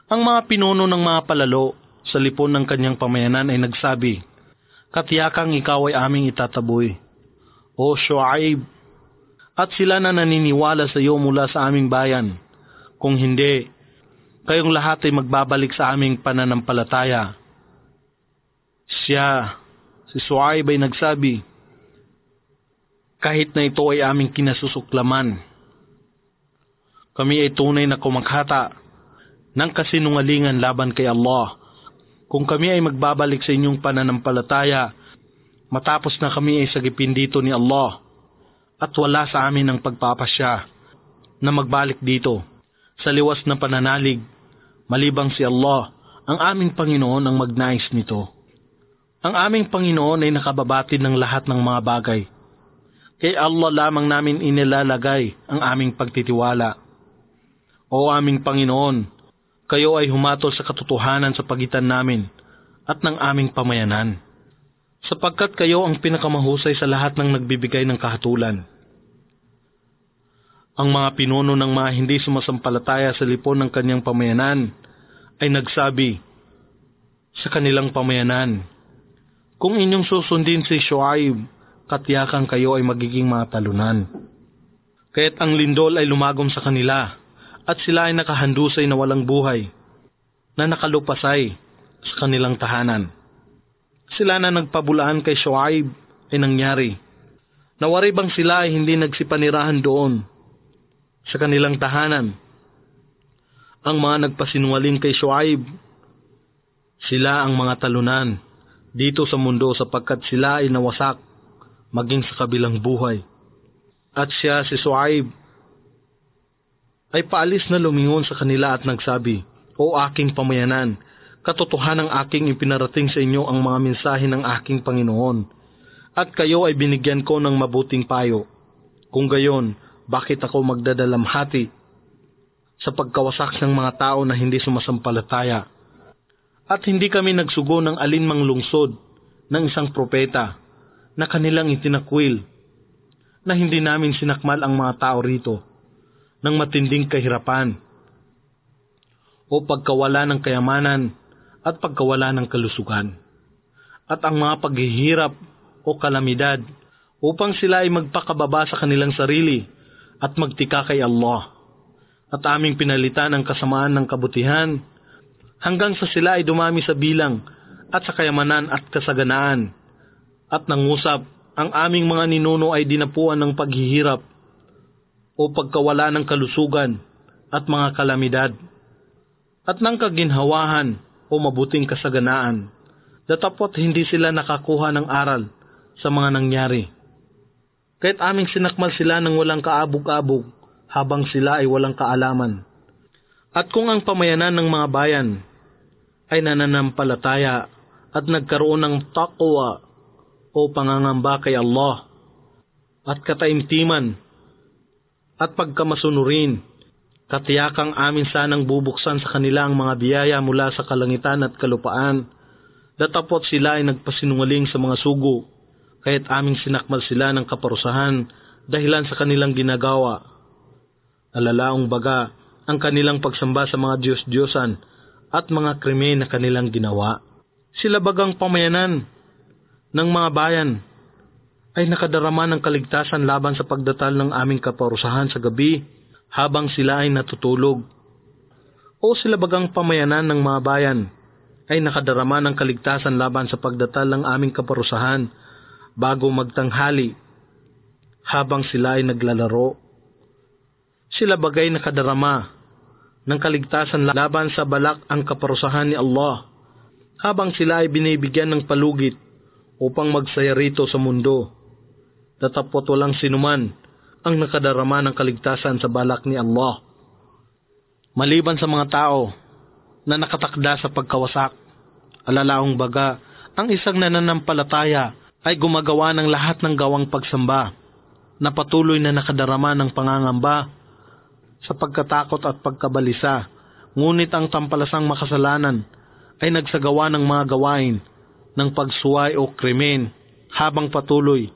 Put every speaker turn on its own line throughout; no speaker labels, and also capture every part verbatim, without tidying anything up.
Ang mga pinuno ng mga palalo sa lipon ng kanyang pamayanan ay nagsabi, "Katiyakang ikaw ay aming itataboy, O Shuaib, at sila na naniniwala sa iyo mula sa aming bayan. Kung hindi, kayong lahat ay magbabalik sa aming pananampalataya." Siya, si Shuaib ay nagsabi, "Kahit na ito ay aming kinasusuklaman, kami ay tunay na kumakhata ng kasinungalingan laban kay Allah. Kung kami ay magbabalik sa inyong pananampalataya, matapos na kami ay sagipin dito ni Allah, at wala sa amin ang pagpapasya na magbalik dito sa liwas na pananalig, malibang si Allah, ang aming Panginoon ang magnais nito. Ang aming Panginoon ay nakababatid ng lahat ng mga bagay. Kay Allah lamang namin inilalagay ang aming pagtitiwala. O aming Panginoon, kayo ay humatol sa katotohanan sa pagitan namin at ng aming pamayanan, sapagkat kayo ang pinakamahusay sa lahat ng nagbibigay ng kahatulan." Ang mga pinuno ng mga hindi sumasampalataya sa lipon ng kanyang pamayanan ay nagsabi sa kanilang pamayanan, "Kung inyong susundin si Shuaib, katiyakang kayo ay magiging mga talunan." Kaya't ang lindol ay lumagom sa kanila, at sila ay nakahandusay na walang buhay, na nakalupasay sa kanilang tahanan. Sila na nagpabulaan kay Shuaib ay nangyari. Nawari bang sila ay hindi nagsipanirahan doon sa kanilang tahanan? Ang mga nagpasinungaling kay Shuaib, sila ang mga talunan dito sa mundo sapagkat sila ay nawasak maging sa kabilang buhay. At siya, si Shuaib, ay paalis na lumingon sa kanila at nagsabi, "O aking pamayanan, katotohanang aking ipinarating sa inyo ang mga mensahe ng aking Panginoon, at kayo ay binigyan ko ng mabuting payo. Kung gayon, bakit ako magdadalamhati sa pagkawasak ng mga tao na hindi sumasampalataya? At hindi kami nagsugo ng alinmang lungsod ng isang propeta na kanilang itinakwil, na hindi namin sinakmal ang mga tao rito ng matinding kahirapan o pagkawala ng kayamanan at pagkawala ng kalusugan, at ang mga paghihirap o kalamidad, upang sila ay magpakababa sa kanilang sarili at magtika kay Allah, at aming pinalitan ang kasamaan ng kabutihan hanggang sa sila ay dumami sa bilang at sa kayamanan at kasaganaan, at nangusap ang aming mga ninuno ay dinapuan ng paghihirap o pagkawala ng kalusugan at mga kalamidad, at ng kaginhawahan o mabuting kasaganaan, datapot hindi sila nakakuha ng aral sa mga nangyari. Kahit aming sinakmal sila ng walang kaabog-abog habang sila ay walang kaalaman. At kung ang pamayanan ng mga bayan ay nananampalataya at nagkaroon ng taqwa o pangangamba kay Allah at kataimtiman at pagkamasunurin, katiyakang amin sanang bubuksan sa kanila ang mga biyaya mula sa kalangitan at kalupaan, datapot sila ay nagpasinungaling sa mga sugo, kaya't aming sinakmal sila ng kaparusahan dahilan sa kanilang ginagawa. Alalaong baga ang kanilang pagsamba sa mga Diyos-Diyosan at mga krimen na kanilang ginawa. Sila bagang pamayanan ng mga bayan ay nakadarama ng kaligtasan laban sa pagdatal ng aming kaparusahan sa gabi habang sila ay natutulog. O sila bagang pamayanan ng mga bayan ay nakadarama ng kaligtasan laban sa pagdatal ng aming kaparusahan bago magtanghali habang sila ay naglalaro. Sila bagay nakadarama ng kaligtasan laban sa balak ang kaparusahan ni Allah habang sila ay binibigyan ng palugit upang magsaya rito sa mundo, datapot walang sinuman ang nakadarama ng kaligtasan sa balak ni Allah, maliban sa mga tao na nakatakda sa pagkawasak. Alalaong baga, ang isang nananampalataya ay gumagawa ng lahat ng gawang pagsamba na patuloy na nakadarama ng pangangamba sa pagkatakot at pagkabalisa, ngunit ang tampalasang makasalanan ay nagsagawa ng mga gawain ng pagsuway o krimen habang patuloy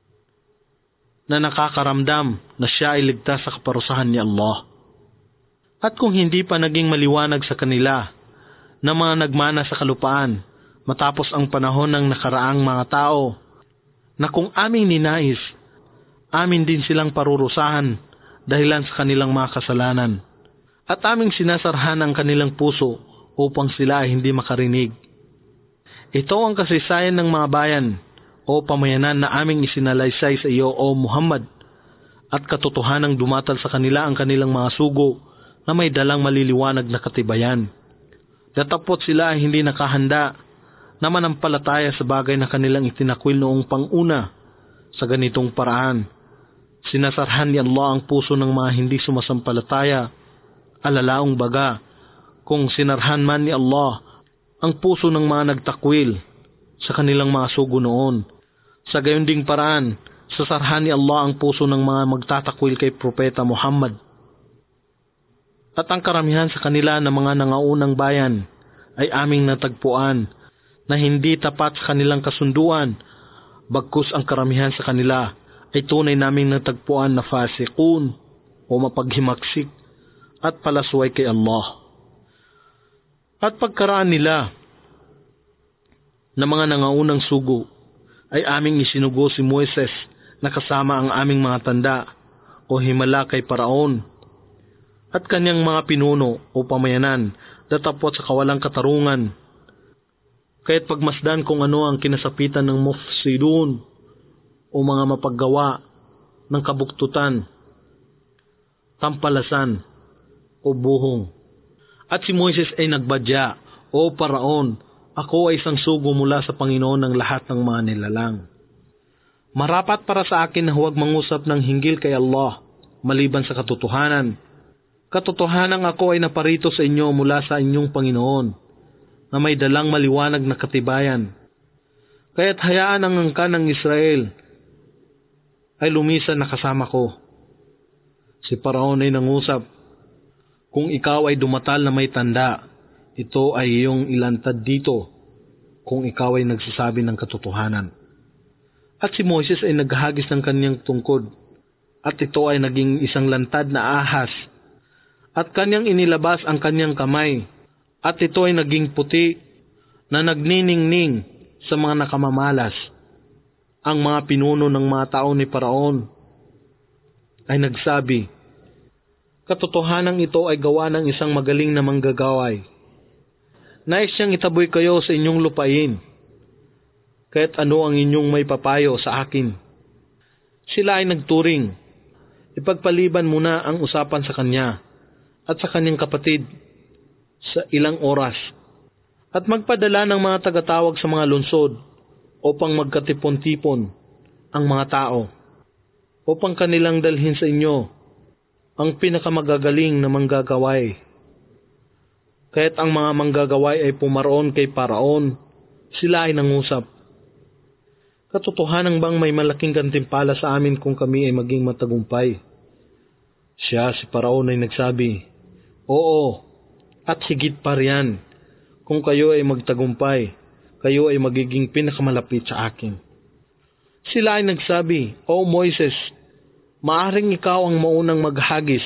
na nakakaramdam na siya ay ligtas sa kaparusahan ni Allah. At kung hindi pa naging maliwanag sa kanila na mga nagmana sa kalupaan matapos ang panahon ng nakaraang mga tao, na kung aming ninais, amin din silang parurusahan dahilan sa kanilang mga kasalanan, at aming sinasarhan ang kanilang puso upang sila ay hindi makarinig. Ito ang kasaysayan ng mga bayan o pamayanan na aming isinalaysay sa iyo, O Muhammad, at katotohanang dumatal sa kanila ang kanilang mga sugo na may dalang maliliwanag na katibayan. Datapot sila ay hindi nakahanda na manampalataya sa bagay na kanilang itinakwil noong panguna. Sa ganitong paraan, sinasarhan ni Allah ang puso ng mga hindi sumasampalataya. Alalaong baga, kung sinarhan man ni Allah ang puso ng mga nagtakwil sa kanilang mga sugo noon, sa gayon ding paraan, sasarhan ni Allah ang puso ng mga magtatakwil kay Propeta Muhammad. At ang karamihan sa kanila na mga nangaunang bayan ay aming natagpuan na hindi tapat sa kanilang kasunduan, bagkus ang karamihan sa kanila ay tunay naming natagpuan na fasikun o mapaghimaksik at palasway kay Allah. At pagkaraan nila na mga nangaunang sugo ay aming isinugo si Moises na kasama ang aming mga tanda o himala kay Paraon at kanyang mga pinuno o pamayanan, datapot sa kawalang katarungan. Kaya't pagmasdan kung ano ang kinasapitan ng mufsidun o mga mapaggawa ng kabuktutan, tampalasan o buhong. At si Moises ay nagbadya, O Paraon, ako ay isang sugo mula sa Panginoon ng lahat ng mga nilalang. Marapat para sa akin na huwag mangusap ng hinggil kay Allah maliban sa katotohanan. Katotohanan ako ay naparito sa inyo mula sa inyong Panginoon na may dalang maliwanag na katibayan. Kaya't hayaan ang angkan ng Israel ay lumisan na kasama ko. Si Paraon ay nangusap, kung ikaw ay dumatal na may tanda, ito ay iyong ilantad dito kung ikaw ay nagsasabi ng katotohanan. At si Moises ay naghagis ng kanyang tungkod, at ito ay naging isang lantad na ahas, at kanyang inilabas ang kanyang kamay, at ito ay naging puti na nagniningning sa mga nakamamalas. Ang mga pinuno ng mga tao ni Paraon ay nagsabi, katotohanang ito ay gawa ng isang magaling na manggagaway. Nais siyang itaboy kayo sa inyong lupain, kahit ano ang inyong may papayo sa akin. Sila ay nagturing, ipagpaliban muna ang usapan sa kanya at sa kanyang kapatid sa ilang oras, at magpadala ng mga tagatawag sa mga lungsod upang magkatipon-tipon ang mga tao, upang kanilang dalhin sa inyo ang pinakamagagaling na manggagaway. Kaya't ang mga manggagaway ay pumaroon kay Paraon, sila ay nangusap, katotohanan bang may malaking gantimpala sa amin kung kami ay maging matagumpay? Siya, si Paraon, ay nagsabi, oo, at higit pa riyan, kung kayo ay magtagumpay, kayo ay magiging pinakamalapit sa akin. Sila ay nagsabi, O Moises, maaring ikaw ang maunang maghagis,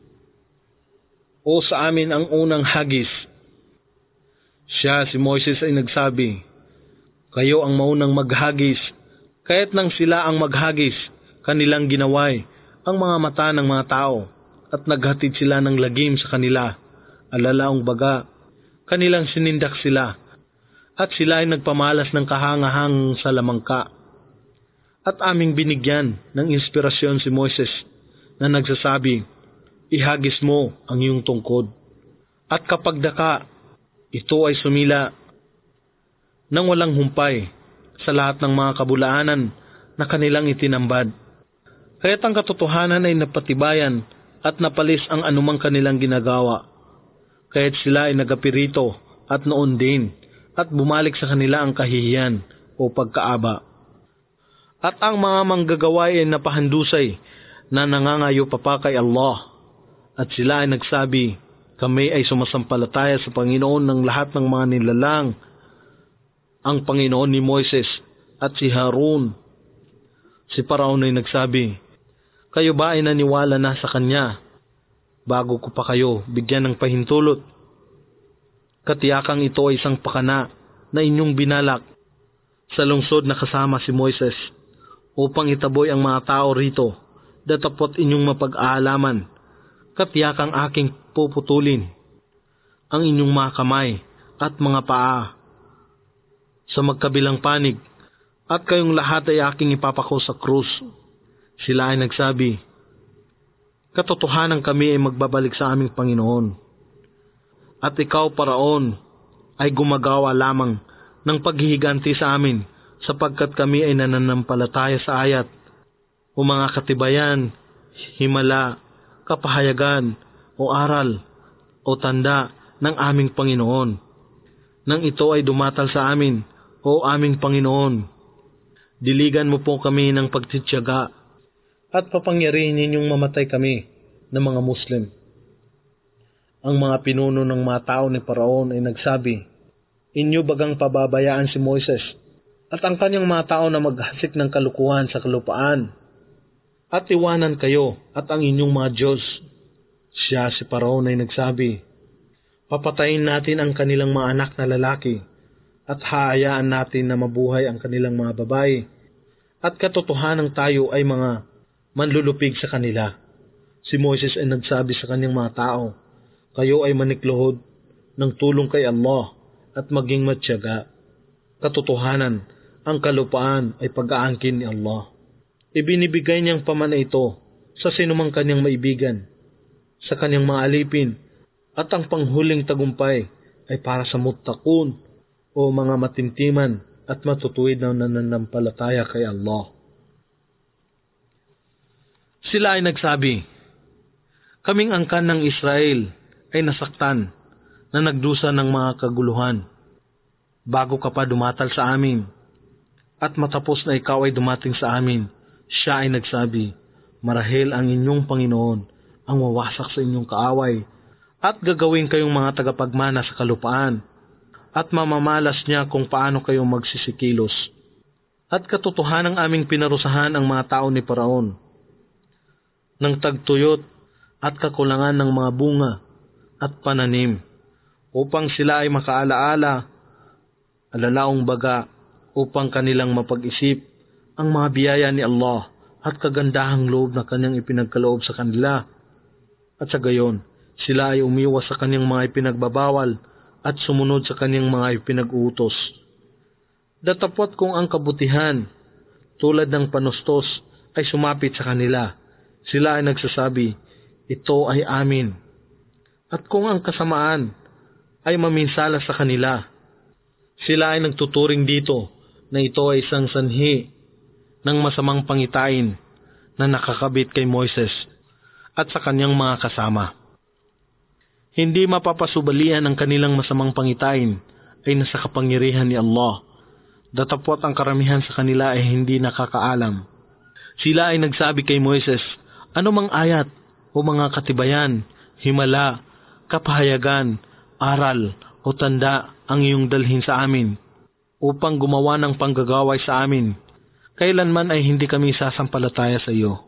o sa amin ang unang hagis. Siya, si Moises, ay nagsabi, kayo ang maunang maghagis, kaya't nang sila ang maghagis, kanilang ginaway ang mga mata ng mga tao, at naghatid sila ng lagim sa kanila. Alalaong baga, kanilang sinindak sila, at sila ay nagpamalas ng kahangahang sa lamangka. At aming binigyan ng inspirasyon si Moises na nagsasabi, ihagis mo ang iyong tungkod. At kapag daka, ito ay sumila nang walang humpay sa lahat ng mga kabulaanan na kanilang itinambad. Kaya't ang katotohanan ay napatibayan at napalis ang anumang kanilang ginagawa. Kaya't sila ay nagapirito at noon din, at bumalik sa kanila ang kahihiyan o pagkaaba. At ang mga manggagaway ay napahandusay na nangangayo pa pa kay Allah. At sila ay nagsabi, kami ay sumasampalataya sa Panginoon ng lahat ng mga nilalang, ang Panginoon ni Moises at si Harun. Si Paraon ay nagsabi, kayo ba ay naniwala na sa kanya bago ko pa kayo bigyan ng pahintulot. Katiyakang ito ay isang pakana na inyong binalak sa lungsod na kasama si Moises upang itaboy ang mga tao rito, datapot inyong mapag-aalaman. Katiyakang aking puputulin ang inyong mga kamay at mga paa sa magkabilang panig, at kayong lahat ay aking ipapako sa krus. Sila ay nagsabi, katotohanan kami ay magbabalik sa aming Panginoon. At ikaw, Paraon, ay gumagawa lamang ng paghihiganti sa amin sapagkat kami ay nananampalataya sa ayat o mga katibayan, himala, kapahayagan o aral o tanda ng aming Panginoon. Nang ito ay dumatal sa amin, o aming Panginoon, diligan mo po kami ng pagtitiyaga at papangyarihin ninyong mamatay kami ng mga Muslim. Ang mga pinuno ng mga tao ni Paraon ay nagsabi, inyo bagang pababayaan si Moises at ang kanyang mga tao na maghasik ng kalukuhan sa kalupaan at iwanan kayo at ang inyong mga Diyos. Siya, si Paraon, ay nagsabi, papatayin natin ang kanilang mga anak na lalaki at haayaan natin na mabuhay ang kanilang mga babae, at katotohanan tayo ay mga manlulupig sa kanila. Si Moises ay nagsabi sa kanyang mga tao, kayo ay manikluhod ng tulong kay Allah at maging matyaga. Katotohanan, ang kalupaan ay pag-aangkin ni Allah. Ibinibigay niyang pamana ito sa sinumang kanyang maibigan, sa kanyang mga alipin, at ang panghuling tagumpay ay para sa muttaqun o mga matintiman at matutuwid na nananampalataya kay Allah. Sila ay nagsabi, kaming angkan ng Israel ay nasaktan na nagdusa ng mga kaguluhan bago ka pa dumatal sa amin, at matapos na ikaw ay dumating sa amin, siya ay nagsabi, marahil ang inyong Panginoon ang wawasak sa inyong kaaway at gagawin kayong mga tagapagmana sa kalupaan, at mamamalas niya kung paano kayo magsisikilos. At katotohanang aming pinarusahan ang mga tao ni Paraon ng tagtuyot at kakulangan ng mga bunga at pananim, upang sila ay makaalaala, alalaong baga, upang kanilang mapag-isip ang mga biyaya ni Allah at kagandahang loob na kanyang ipinagkaloob sa kanila. At sa gayon, sila ay umiwas sa kanyang mga ipinagbabawal at sumunod sa kanyang mga ipinag-uutos. Datapot kung ang kabutihan, tulad ng panustos, ay sumapit sa kanila, sila ay nagsasabi, ito ay amin. At kung ang kasamaan ay maminsala sa kanila, sila ay nagtuturing dito na ito ay isang sanhi ng masamang pangitain na nakakabit kay Moises at sa kanyang mga kasama. Hindi mapapasubalian ang kanilang masamang pangitain ay nasa kapangyarihan ni Allah. Datapot ang karamihan sa kanila ay hindi nakakaalam. Sila ay nagsabi kay Moises, ano mang ayat o mga katibayan, himala, kapahayagan, aral o tanda ang iyong dalhin sa amin upang gumawa ng panggagaway sa amin. Kailanman ay hindi kami sasampalataya sa iyo.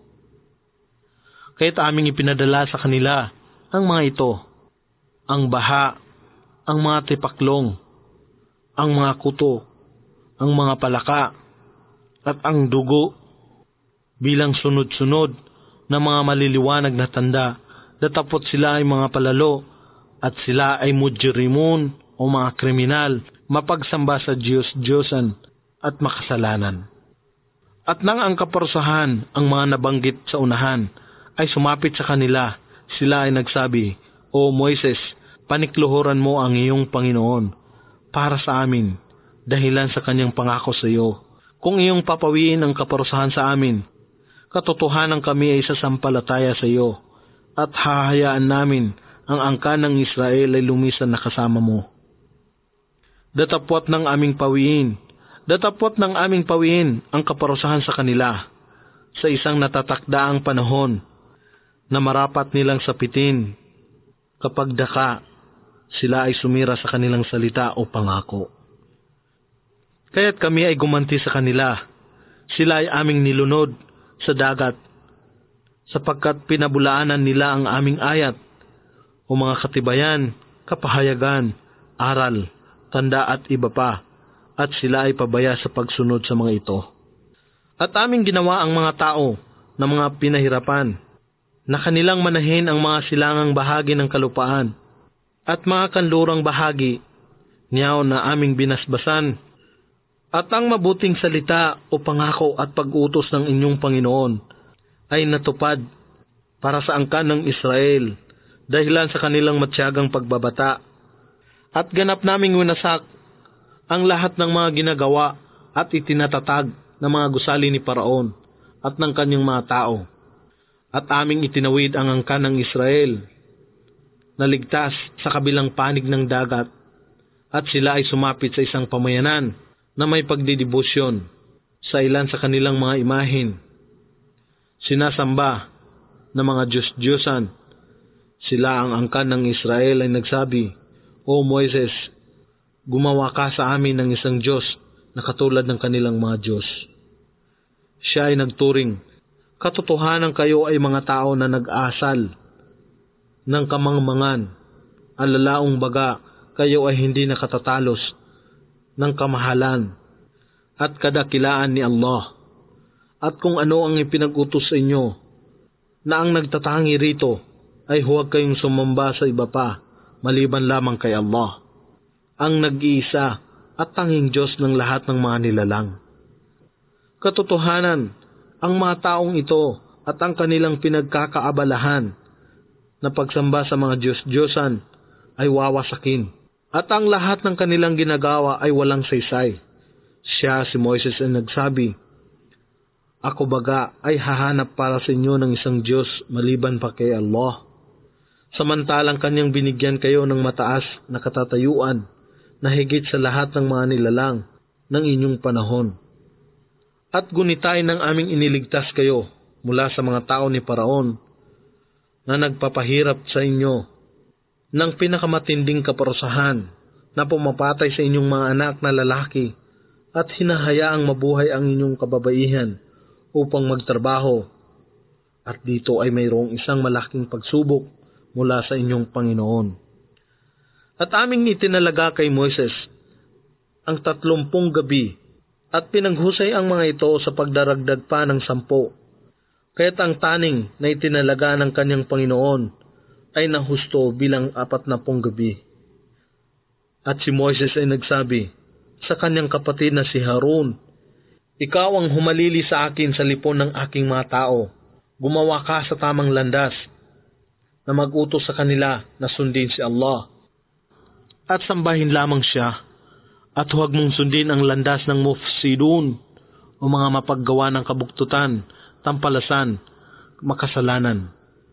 Kaya't aming ipinadala sa kanila ang mga ito, ang baha, ang mga tipaklong, ang mga kuto, ang mga palaka, at ang dugo bilang sunod-sunod na mga maliliwanag na tanda, datapot sila ay mga palalo at sila ay mujrimun o mga kriminal, mapagsamba sa Diyos-Diyosan at makasalanan. At nang ang kaparusahan ang mga nabanggit sa unahan ay sumapit sa kanila, sila ay nagsabi, O Moises, panikluhuran mo ang iyong Panginoon para sa amin, dahilan sa kanyang pangako sa iyo. Kung iyong papawiin ang kaparusahan sa amin, katotohanan kami ay sasampalataya sa iyo, at hahayaan namin ang angkan ng Israel ay lumisan na kasama mo. Datapwat ng aming pawiin, datapwat ng aming pawiin ang kaparusahan sa kanila, sa isang natatakdaang panahon na marapat nilang sapitin, kapag daka, sila ay sumira sa kanilang salita o pangako. Kaya't kami ay gumanti sa kanila, sila ay aming nilunod sa dagat, sapagkat pinabulaanan nila ang aming ayat o mga katibayan, kapahayagan, aral, tanda at iba pa, at sila ay pabaya sa pagsunod sa mga ito. At aming ginawa ang mga tao na mga pinahirapan, na kanilang manahin ang mga silangang bahagi ng kalupaan, at mga kanlurang bahagi niyaw na aming binasbasan. At ang mabuting salita o pangako at pag-utos ng inyong Panginoon ay natupad para sa angkan ng Israel, dahilan sa kanilang matyagang pagbabata. At ganap naming winasak ang lahat ng mga ginagawa at itinatatag ng mga gusali ni Paraon at ng kanyang mga tao. At aming itinawid ang angkan ng Israel, naligtas sa kabilang panig ng dagat, at sila ay sumapit sa isang pamayanan na may pagdidibusyon sa ilan sa kanilang mga imahin. Sinasamba na mga Diyos-Diyosan. Sila ang angkan ng Israel ay nagsabi, O Moises, gumawa ka sa amin ng isang Diyos na katulad ng kanilang mga Diyos. Siya ay nagturing, katotohanan kayo ay mga tao na nag-asal ng kamangmangan, alalaong baga kayo ay hindi nakatatalos ng kamahalan at kadakilaan ni Allah. At kung ano ang ipinag-utos sa inyo, na ang nagtatangi rito ay huwag kayong sumamba sa iba pa, maliban lamang kay Allah, ang nag-iisa at tanging Diyos ng lahat ng mga nilalang. Katotohanan, ang mga taong ito at ang kanilang pinagkakaabalahan na pagsamba sa mga Diyos-Diyosan ay wawasakin, at ang lahat ng kanilang ginagawa ay walang saysay. Siya, si Moises, ay nagsabi, Ako baga ay hahanap para sa inyo ng isang Diyos maliban pa kay Allah. Samantalang kanyang binigyan kayo ng mataas na katatayuan na higit sa lahat ng mga nilalang ng inyong panahon. At gunitay ng aming iniligtas kayo mula sa mga tao ni Paraon na nagpapahirap sa inyo ng pinakamatinding kaparusahan na pumapatay sa inyong mga anak na lalaki at hinahayaang mabuhay ang inyong kababaihan upang magtrabaho, at dito ay mayroong isang malaking pagsubok mula sa inyong Panginoon. At aming itinalaga kay Moises ang tatlumpung gabi, at pinaghusay ang mga ito sa pagdaragdag pa ng sampo. Kaya't ang taning na itinalaga ng kanyang Panginoon ay nahusto bilang apat na pung gabi. At si Moises ay nagsabi sa kanyang kapatid na si Harun, Ikaw ang humalili sa akin sa lipon ng aking mga tao. Gumawa ka sa tamang landas na mag-utos sa kanila na sundin si Allah. At sambahin lamang siya, at huwag mong sundin ang landas ng mufsidun o mga mapaggawa ng kabuktutan, tampalasan, makasalanan.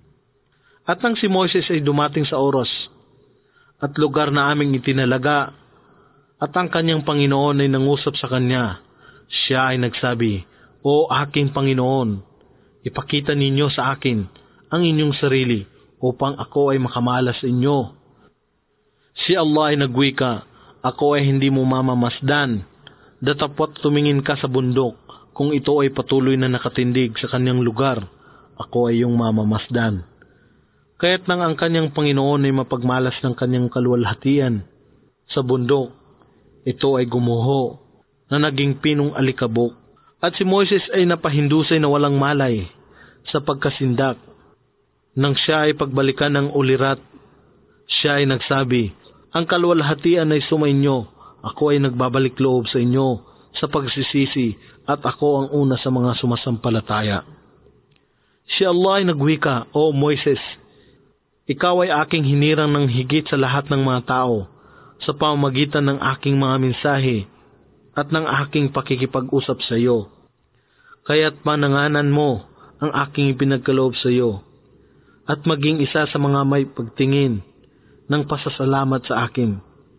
At nang si Moises ay dumating sa oras at lugar na aming itinalaga, at ang kanyang Panginoon ay nangusap sa kanya, siya ay nagsabi, O aking Panginoon, ipakita ninyo sa akin ang inyong sarili upang ako ay makamalas sa inyo. Si Allah ay nagwika, Ako ay hindi mo mamamasdan, datapwat tumingin ka sa bundok, kung ito ay patuloy na nakatindig sa kanyang lugar, ako ay iyong mamamasdan. Kaya't nang ang kanyang Panginoon ay mapagmalas ng kanyang kaluwalhatian sa bundok, ito ay gumuho na naging pinong alikabok, at si Moises ay napahindusay na walang malay sa pagkasindak. Nang siya ay pagbalikan ng ulirat, siya ay nagsabi, Ang kaluwalhatian ay sumainyo, ako ay nagbabalik loob sa inyo sa pagsisisi, at ako ang una sa mga sumasampalataya. Si Allah ay nagwika, O Moises, ikaw ay aking hinirang ng higit sa lahat ng mga tao sa pamamagitan ng aking mga mensahe at ng aking pakikipag-usap sa iyo. Kaya't pananganan mo ang aking ipinagkaloob sa iyo, at maging isa sa mga may pagtingin ng pasasalamat sa akin.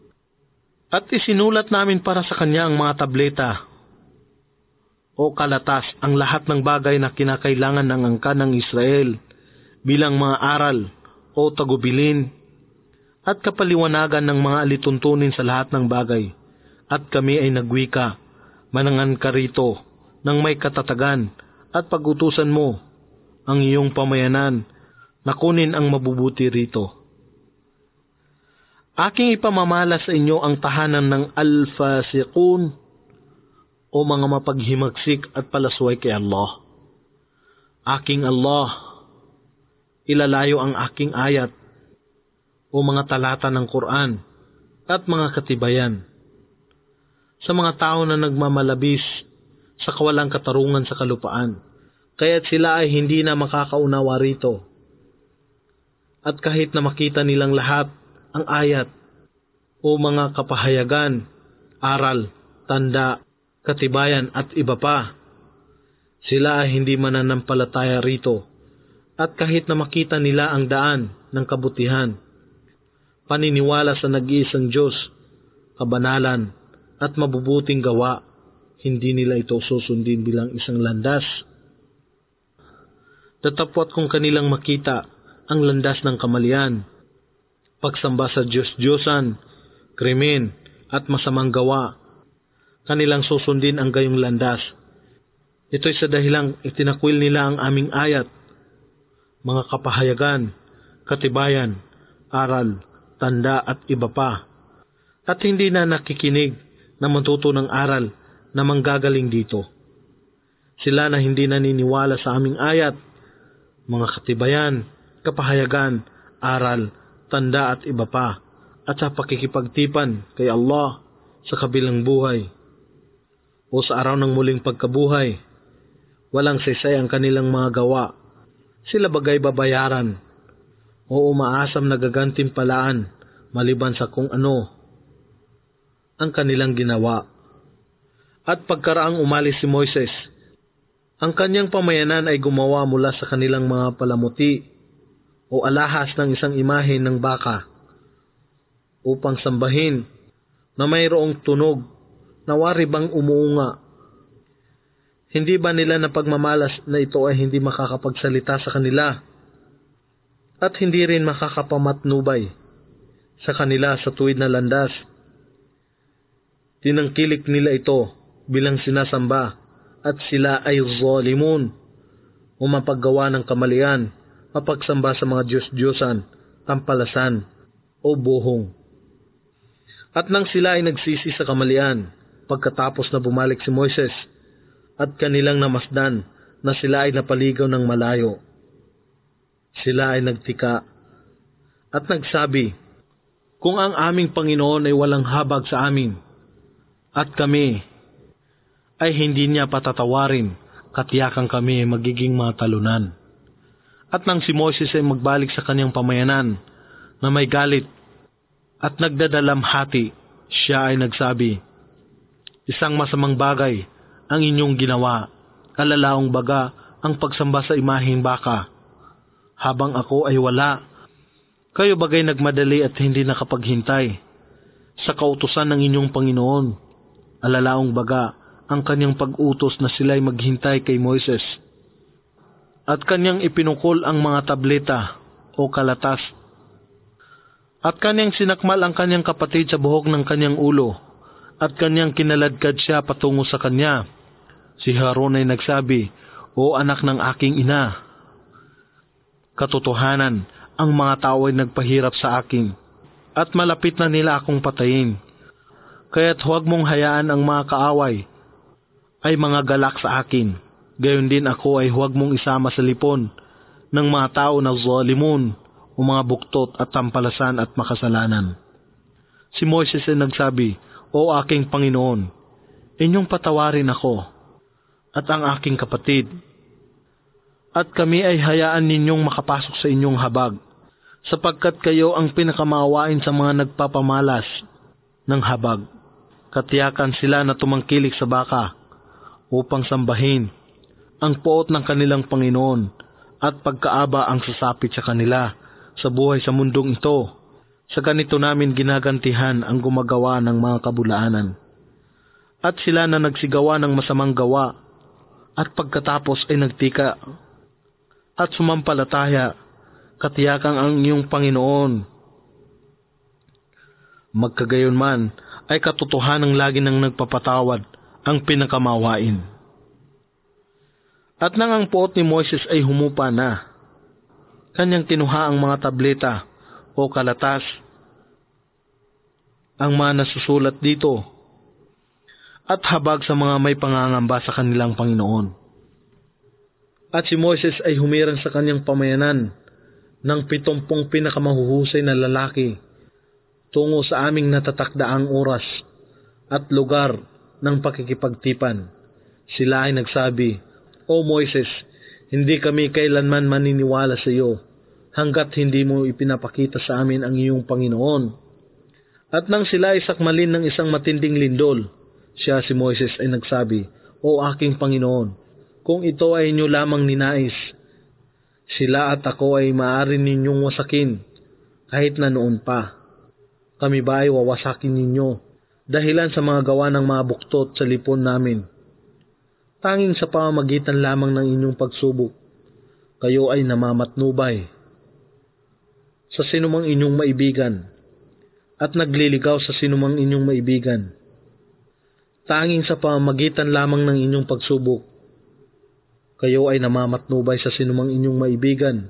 At isinulat namin para sa kanya ang mga tableta o kalatas, ang lahat ng bagay na kinakailangan ng angkan ng Israel bilang mga aral o tagubilin at kapaliwanagan ng mga alituntunin sa lahat ng bagay. At kami ay nagwika, manangan ka rito ng may katatagan, at pagutusan mo ang iyong pamayanan na kunin ang mabubuti rito. Aking ipamamala sa inyo ang tahanan ng al-fasiqun o mga mapaghimagsik at palasway kay Allah. Aking Allah, ilalayo ang aking ayat o mga talata ng Quran at mga katibayan sa mga tao na nagmamalabis sa kawalang katarungan sa kalupaan, kaya't sila ay hindi na makakaunawa rito. At kahit na makita nilang lahat ang ayat o mga kapahayagan, aral, tanda, katibayan at iba pa, sila ay hindi mananampalataya rito. At kahit na makita nila ang daan ng kabutihan, paniniwala sa nag-iisang Diyos, kabanalan at mabubuting gawa, hindi nila ito susundin bilang isang landas. Datapwat kung kanilang makita ang landas ng kamalian, pagsamba sa Diyos-Diyosan, krimen at masamang gawa, kanilang susundin ang gayong landas. Ito'y sa dahilang itinakwil nila ang aming ayat, mga kapahayagan, katibayan, aral, tanda at iba pa, at hindi na nakikinig na matuto ng aral na manggagaling dito. Sila na hindi naniniwala sa aming ayat, mga katibayan, kapahayagan, aral, tanda at iba pa, at sa pakikipagtipan kay Allah sa kabilang buhay o sa araw ng muling pagkabuhay. Walang saysay ang kanilang mga gawa. Sila bagay babayaran o umaasam na gagantimpalaan maliban sa kung ano ang kanilang ginawa. At pagkaraang umalis si Moises, ang kanyang pamayanan ay gumawa mula sa kanilang mga palamuti o alahas ng isang imahe ng baka upang sambahin na mayroong tunog na wari bang umuunga. Hindi ba nila napagmamalas na ito ay hindi makakapagsalita sa kanila at hindi rin makakapamatnubay sa kanila sa tuwid na landas? Tinangkilik nila ito bilang sinasamba at sila ay zalimun o mapaggawa ng kamalian, mapagsamba sa mga Diyos-Diyosan, tampalasan o buhong. At nang sila ay nagsisi sa kamalian, pagkatapos na bumalik si Moises at kanilang namasdan na sila ay napaligaw ng malayo, sila ay nagtika at nagsabi, kung ang aming Panginoon ay walang habag sa amin at kami ay hindi niya patatawarin, katiyakan kami magiging matalunan. At nang si Moises ay magbalik sa kanyang pamayanan na may galit at nagdadalamhati, siya ay nagsabi, isang masamang bagay ang inyong ginawa, kalalaong baga ang pagsamba sa imaheng baka. Habang ako ay wala, kayo bagay nagmadali at hindi nakapaghintay sa kautusan ng inyong Panginoon. Alalaong baga ang kanyang pag-utos na sila'y maghintay kay Moises. At kanyang ipinukol ang mga tableta o kalatas. At kanyang sinakmal ang kanyang kapatid sa buhok ng kanyang ulo. At kanyang kinaladkad siya patungo sa kanya. Si Haron ay nagsabi, o anak ng aking ina, katotohanan, ang mga tao ay nagpahirap sa akin, at malapit na nila akong patayin. Kaya't huwag mong hayaan ang mga kaaway ay mga galak sa akin. Gayon din ako ay huwag mong isama sa lipon ng mga tao na zalimun o mga buktot at tampalasan at makasalanan. Si Moises ay nagsabi, o aking Panginoon, inyong patawarin ako at ang aking kapatid, at kami ay hayaan ninyong makapasok sa inyong habag, sapagkat kayo ang pinakamaawain sa mga nagpapamalas ng habag. Katiyakan sila na tumangkilik sa baka upang sambahin ang poot ng kanilang Panginoon at pagkaaba ang sasapit sa kanila sa buhay sa mundong ito. Sa ganito namin ginagantihan ang gumagawa ng mga kabulaanan. At sila na nagsigawa ng masamang gawa at pagkatapos ay nagtika at sumampalataya, katiyakang ang iyong Panginoon. Magkagayon man ay katotohanang lagi nang nagpapatawad ang pinakamawain. At nang ang poot ni Moises ay humupa na, kanyang kinuha ang mga tableta o kalatas ang mga nasusulat dito at habag sa mga may pangangamba sa kanilang Panginoon. At si Moises ay humirang sa kanyang pamayanan ng pitumpong pinakamahuhusay na lalaki tungo sa aming natatakdaang oras at lugar ng pakikipagtipan. Sila ay nagsabi, O Moises, hindi kami kailanman maniniwala sa iyo hanggat hindi mo ipinapakita sa amin ang iyong Panginoon. At nang sila ay sakmalin ng isang matinding lindol, siya si Moises ay nagsabi, O aking Panginoon, kung ito ay inyo lamang ninais, sila at ako ay maaari ninyong wasakin kahit na noon pa. Kami ba ay wawasakin ninyo dahilan sa mga gawa ng mga buktot sa lipon namin? Tanging sa pamamagitan lamang ng inyong pagsubok, kayo ay namamatnubay sa sinumang inyong maibigan at nagliligaw sa sinumang inyong maibigan. Tanging sa pamamagitan lamang ng inyong pagsubok, kayo ay namamatnubay sa sinumang inyong maibigan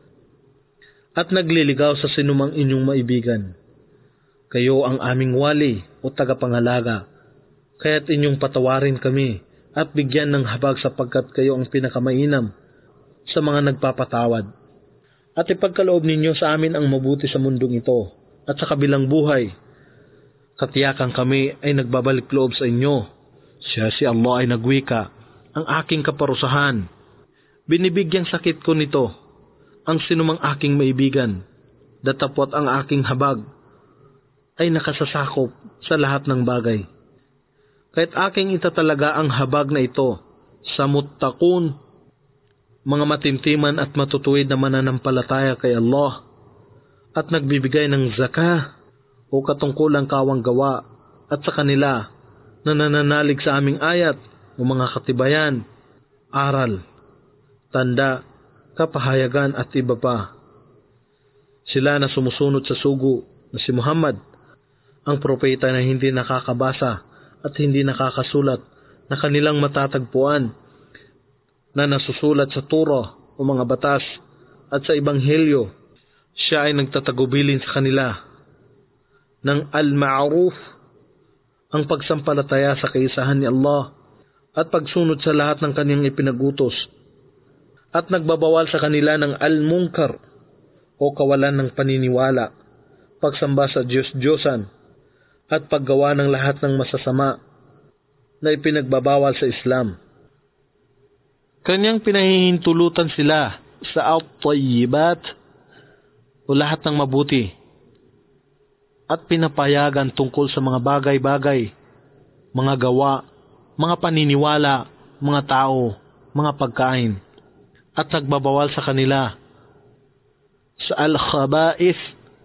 at nagliligaw sa sinumang inyong maibigan. Kayo ang aming wali o tagapangalaga, kaya't inyong patawarin kami at bigyan ng habag sapagkat kayo ang pinakamainam sa mga nagpapatawad. At ipagkaloob ninyo sa amin ang mabuti sa mundong ito at sa kabilang buhay. Katiyakan kami ay nagbabalik loob sa inyo. Siya si Allah ay nagwika, ang aking kaparusahan. Binibigyang sakit ko nito ang sinumang aking maibigan, datapot ang aking habag ay nakasasakop sa lahat ng bagay. Kahit aking itatalaga ang habag na ito sa muttaqun, mga matimtiman at matutuwid na mananampalataya kay Allah at nagbibigay ng zakah o katungkulang kawang gawa at sa kanila na nananalig sa aming ayat o mga katibayan, aral, tanda, kapahayagan at iba pa. Sila na sumusunod sa sugo na si Muhammad, ang propeta na hindi nakakabasa at hindi nakakasulat na kanilang matatagpuan na nasusulat sa Torah o mga batas at sa Ebanghelyo. Siya ay nagtatagubilin sa kanila ng al-ma'ruf, ang pagsampalataya sa kaisahan ni Allah at pagsunod sa lahat ng kanyang ipinagutos, at nagbabawal sa kanila ng al-munkar o kawalan ng paniniwala, pagsamba sa Diyos-Diyosan at paggawa ng lahat ng masasama na ipinagbabawal sa Islam. Kanyang pinahihintulutan sila sa at-tayyibat o lahat ng mabuti at pinapayagan tungkol sa mga bagay-bagay, mga gawa, mga paniniwala, mga tao, mga pagkain, at nagbabawal sa kanila sa al-khaba'ith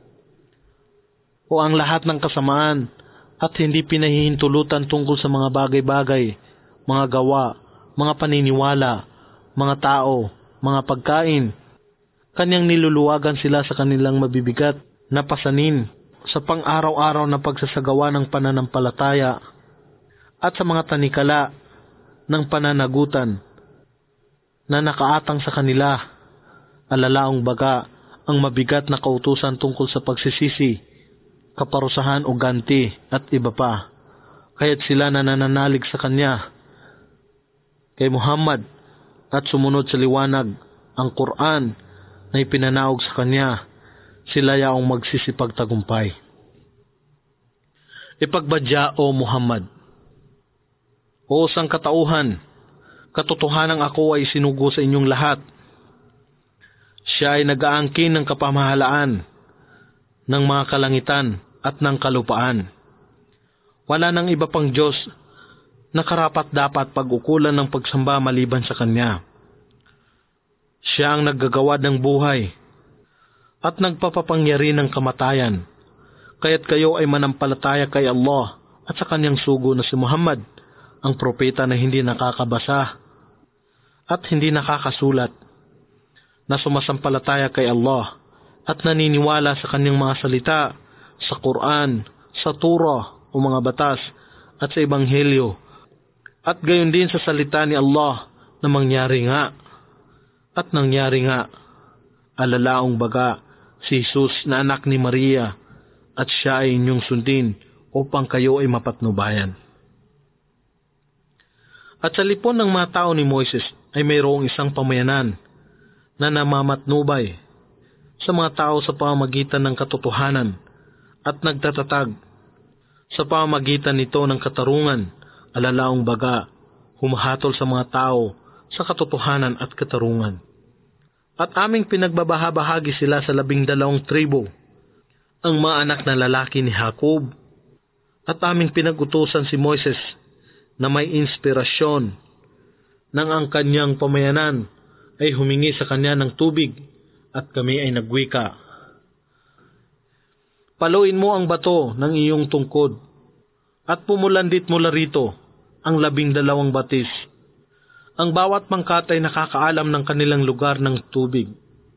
o ang lahat ng kasamaan at hindi pinahihintulutan tungkol sa mga bagay-bagay, mga gawa, mga paniniwala, mga tao, mga pagkain. Kanyang niluluwagan sila sa kanilang mabibigat na pasanin sa pang-araw-araw na pagsasagawa ng pananampalataya at sa mga tanikala ng pananagutan na nakaatang sa kanila, alalaong baga ang mabigat na kautusan tungkol sa pagsisisi, kaparusahan o ganti at iba pa. Kaya't sila na nananalig sa kanya, kay Muhammad, at sumunod sa liwanag, ang Quran na ipinanaog sa kanya, sila yaong magsisipagtagumpay. Ipagbadya, O Muhammad, O sangkatauhan, katotohanan ako ay sinugo sa inyong lahat. Siya ay nag-aangkin ng kapamahalaan ng mga kalangitan at ng kalupaan. Wala nang iba pang Diyos na karapat-dapat pag-ukulan ng pagsamba maliban sa Kanya. Siya ang naggagawa ng buhay at nagpapapangyari ng kamatayan. Kaya't kayo ay manampalataya kay Allah at sa Kanyang sugo na si Muhammad, ang propeta na hindi nakakabasa at hindi nakakasulat, na sumasampalataya kay Allah at naniniwala sa Kanyang mga salita, sa Quran, sa Torah o mga batas at sa Ebanghelyo, at gayon din sa salita ni Allah na mangyari nga at nangyari nga, alalaong baga si Jesus na anak ni Maria, at siya ay inyong sundin upang kayo ay mapatnubayan. At sa lipon ng mga tao ni Moises ay mayroong isang pamayanan na namamatnubay sa mga tao sa pamamagitan ng katotohanan at nagtatatag sa pamamagitan nito ng katarungan, alalaong baga, humahatol sa mga tao sa katotohanan at katarungan. At aming pinagbabahabahagi sila sa labing dalawang tribo, ang mga anak na lalaki ni Jacob, at aming pinag-utusan si Moises na may inspirasyon nang ang kanyang pamayanan ay humingi sa kanya ng tubig at kami ay nagwika. Paluin mo ang bato ng iyong tungkod at pumulandit mula rito ang labing dalawang batis. Ang bawat pangkat ay nakakaalam ng kanilang lugar ng tubig.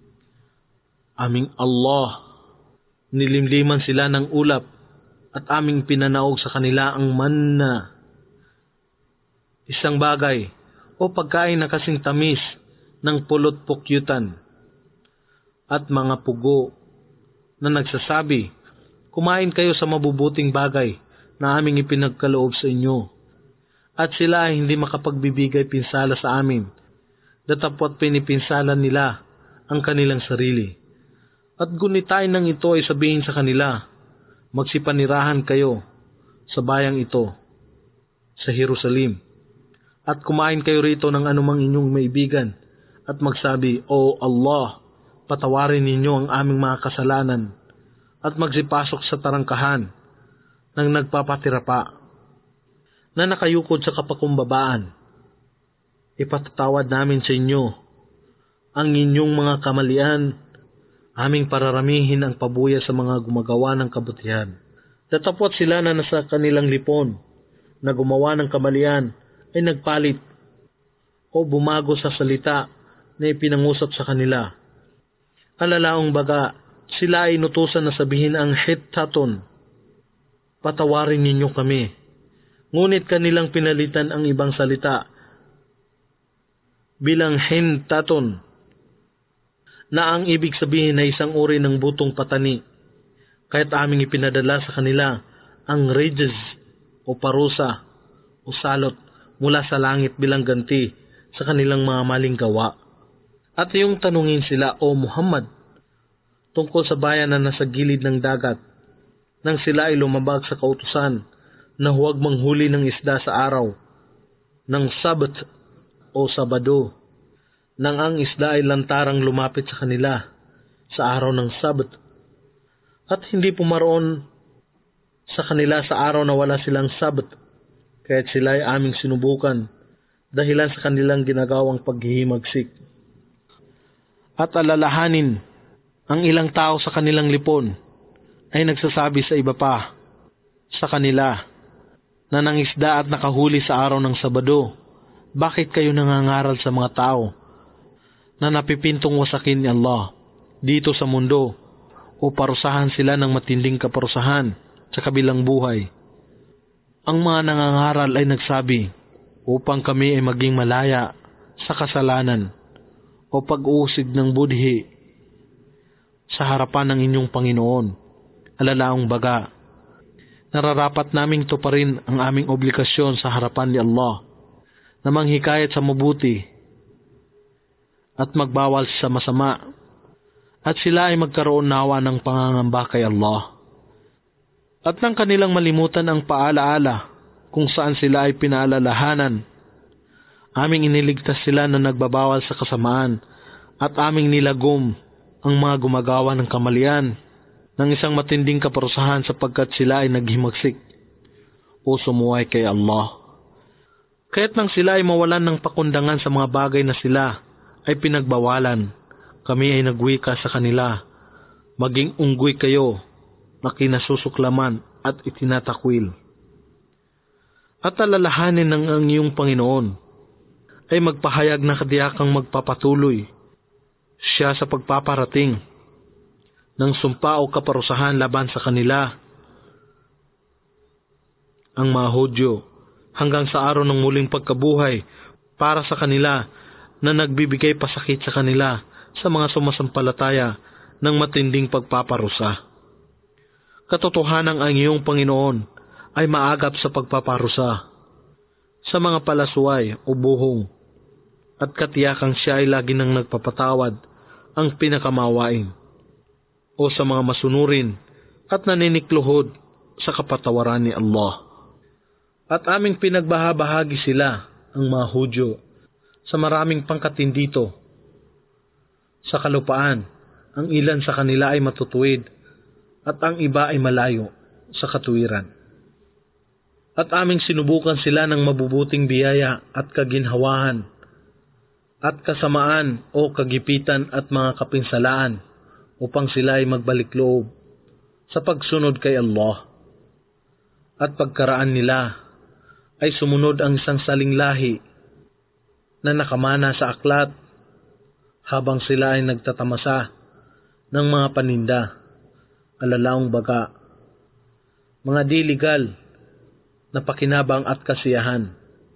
Aming Allah, nilimliman sila ng ulap at aming pinanaog sa kanila ang manna. Isang bagay o pagkain na kasing tamis ng pulot pukyutan at mga pugo na nagsasabi, kumain kayo sa mabubuting bagay na aming ipinagkaloob sa inyo. At sila ay hindi makapagbibigay pinsala sa amin, datapwat pinipinsala nila ang kanilang sarili. At gunitain ng ito ay sabihin sa kanila, magsipanirahan kayo sa bayang ito, sa Jerusalem, at kumain kayo rito ng anumang inyong maibigan, at magsabi, O Allah, patawarin ninyo ang aming mga kasalanan, at magsipasok sa tarangkahan ng nagpapatira pa, na nakayukod sa kapakumbabaan. Ipatatawad namin sa inyo ang inyong mga kamalian, aming pararamihin ang pabuya sa mga gumagawa ng kabutihan. Datapwat sila na nasa kanilang lipon na gumawa ng kamalian ay nagpalit o bumago sa salita na ipinangusap sa kanila. Alalaong baga, sila ay inutusan na sabihin ang Hittaton, patawarin ninyo kami. Ngunit kanilang pinalitan ang ibang salita bilang Hintaton, na ang ibig sabihin ay isang uri ng butong patani. Kaya't aming ipinadala sa kanila ang rages o parusa o salot mula sa langit bilang ganti sa kanilang mga maling gawa. At yung tanungin sila, O Muhammad, tungkol sa bayan na nasa gilid ng dagat, nang sila ay lumabag sa kautusan na huwag manghuli ng isda sa araw ng Sabat o Sabado, nang ang isda ay lantarang lumapit sa kanila sa araw ng Sabat, at hindi pumaroon sa kanila sa araw na wala silang Sabat, kaya't sila ay aming sinubukan dahilan sa kanilang ginagawang paghihimagsik. At alalahanin, ang ilang tao sa kanilang lipon ay nagsasabi sa iba pa sa kanila na nangisda at nakahuli sa araw ng Sabado, bakit kayo nangangaral sa mga tao na napipintong wasakin ni Allah dito sa mundo o parusahan sila ng matinding kaparusahan sa kabilang buhay? Ang mga nangangaral ay nagsabi, upang kami ay maging malaya sa kasalanan o pag-uusig ng budhi sa harapan ng inyong Panginoon. Alalaong baga, nararapat naming tuparin ang aming obligasyon sa harapan ni Allah na manghikayat sa mabuti at magbawal sa masama, at sila ay magkaroon nawa ng pangangamba kay Allah, at nang kanilang malimutan ang paalaala kung saan sila ay pinaalalahanan, aming iniligtas sila na nagbabawal sa kasamaan, at aming nilagom ang mga gumagawa ng kamalian ng isang matinding kaparusahan sapagkat sila ay naghimagsik o sumuway kay Allah. Kaya't nang sila ay mawalan ng pakundangan sa mga bagay na sila ay pinagbawalan, kami ay nagwika sa kanila, maging unggoy kayo na kinasusuklaman at itinatakwil. At alalahanin ng ang iyong Panginoon ay magpahayag na kadiyakang magpapatuloy siya sa pagpaparating ng sumpa o kaparusahan laban sa kanila, ang mga Hudyo, hanggang sa araw ng muling pagkabuhay para sa kanila na nagbibigay pasakit sa kanila sa mga sumasampalataya ng matinding pagpaparusa. Katotohanan ang iyong Panginoon ay maagap sa pagpaparusa sa mga palasway o buhong, at katiyakang siya ay lagi nang nagpapatawad ang pinakamawain o sa mga masunurin at naninikluhod sa kapatawaran ni Allah. At aming pinagbahabahagi sila, ang mga Hudyo, sa maraming pangkatin dito sa kalupaan. Ang ilan sa kanila ay matutuwid at ang iba ay malayo sa katuwiran. At aming sinubukan sila ng mabubuting biyaya at kaginhawahan at kasamaan o kagipitan at mga kapinsalaan upang sila ay magbalik loob sa pagsunod kay Allah. At pagkaraan nila ay sumunod ang isang saling lahi na nakamana sa aklat habang sila ay nagtatamasa ng mga paninda, alalaong baga, mga di legal na pakinabang at kasiyahan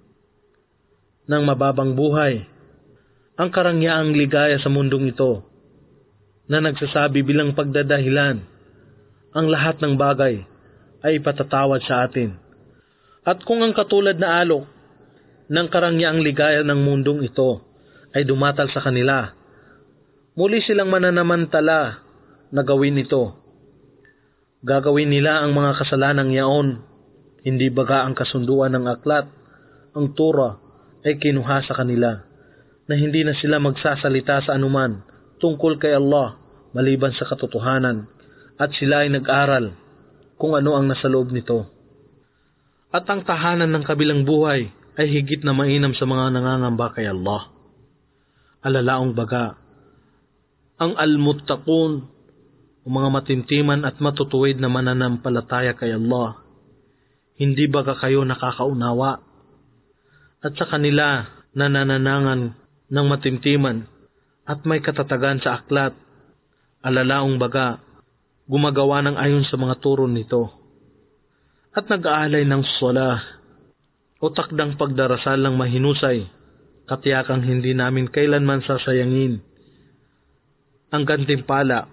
ng mababang buhay, ang karangyaang ligaya sa mundong ito na nagsasabi bilang pagdadahilan ang lahat ng bagay ay ipatatawad sa atin. At kung ang katulad na alok ng karangyaang ligaya ng mundong ito ay dumatal sa kanila, muli silang mananamantala na gawin ito. Gagawin nila ang mga kasalanang yaon, hindi baga ang kasunduan ng aklat, ang Torah ay kinuha sa kanila, na hindi na sila magsasalita sa anuman tungkol kay Allah maliban sa katotohanan, at sila ay nag-aral kung ano ang nasa loob nito. At ang tahanan ng kabilang buhay ay higit na mainam sa mga nangangamba kay Allah. Alalaong baga, ang al-muttaqun o mga matintiman at matutuwid na mananampalataya kay Allah, hindi baga kayo nakakaunawa? At sa kanila nanananangan ng matintiman at may katatagan sa aklat, alalaong baga, gumagawa ng ayon sa mga turo nito, at nag-aalay ng salah o takdang pagdarasal ng mahinusay, katiyakang hindi namin kailanman sasayangin ang gantimpala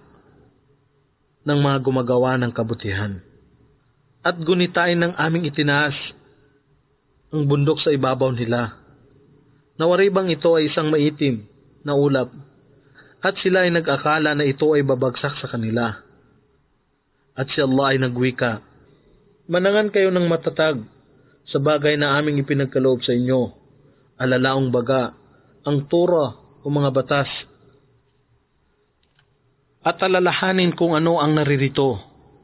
ng mga gumagawa ng kabutihan. At gunitain ng aming itinaas ang bundok sa ibabaw nila. Nawari bang ito ay isang maitim na ulap, at sila ay nag-akala na ito ay babagsak sa kanila. At si Allah ay nagwika, manangan kayo ng matatag sa bagay na aming ipinagkaloob sa inyo, alalaong baga, ang Torah o mga batas, at alalahanin kung ano ang naririto.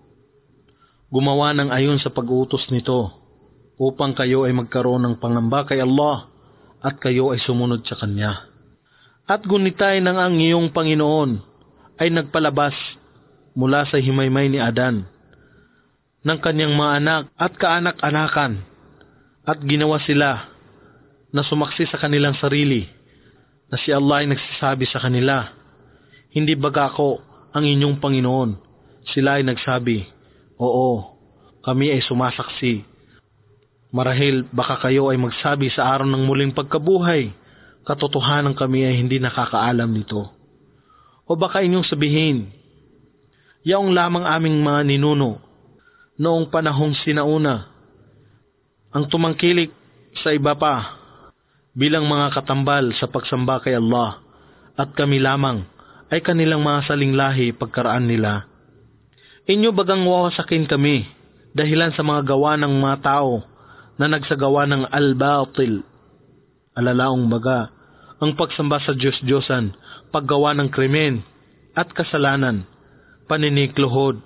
Gumawa ng ayon sa pag-utos nito, upang kayo ay magkaroon ng pangamba kay Allah, at kayo ay sumunod sa Kanya. At gunitay ng ang iyong Panginoon ay nagpalabas mula sa himaymay ni Adan ng kanyang mga anak at kaanak-anakan, at ginawa sila na sumaksi sa kanilang sarili na si Allah ay nagsasabi sa kanila, hindi baga ako ang inyong Panginoon? Sila ay nagsabi, oo, kami ay sumasaksi. Marahil baka kayo ay magsabi sa araw ng muling pagkabuhay, katotohanan kami ay hindi nakakaalam nito. O baka inyong sabihin, yaong lamang aming mga ninuno noong panahong sinauna ang tumangkilik sa iba pa bilang mga katambal sa pagsamba kay Allah, at kami lamang ay kanilang mga salinglahi pagkaraan nila. Inyo bagang wawasakin kami dahilan sa mga gawa ng mga tao na nagsagawa ng al-batil, alalaong baga, ang pagsamba sa Diyos-Diyosan, paggawa ng krimen at kasalanan, paninikluhod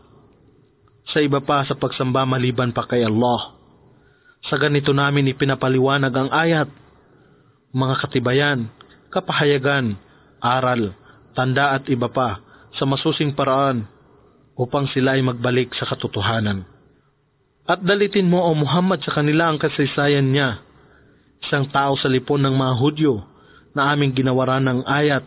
sa iba pa sa pagsamba maliban pa kay Allah. Sa ganito namin ipinapaliwanag ang ayat, mga katibayan, kapahayagan, aral, tanda at iba pa sa masusing paraan upang sila ay magbalik sa katotohanan. At dalitin mo, o Muhammad, sa kanila ang kasaysayan niya, isang tao sa lipon ng mga Hudyo na aming ginawaran ng ayat,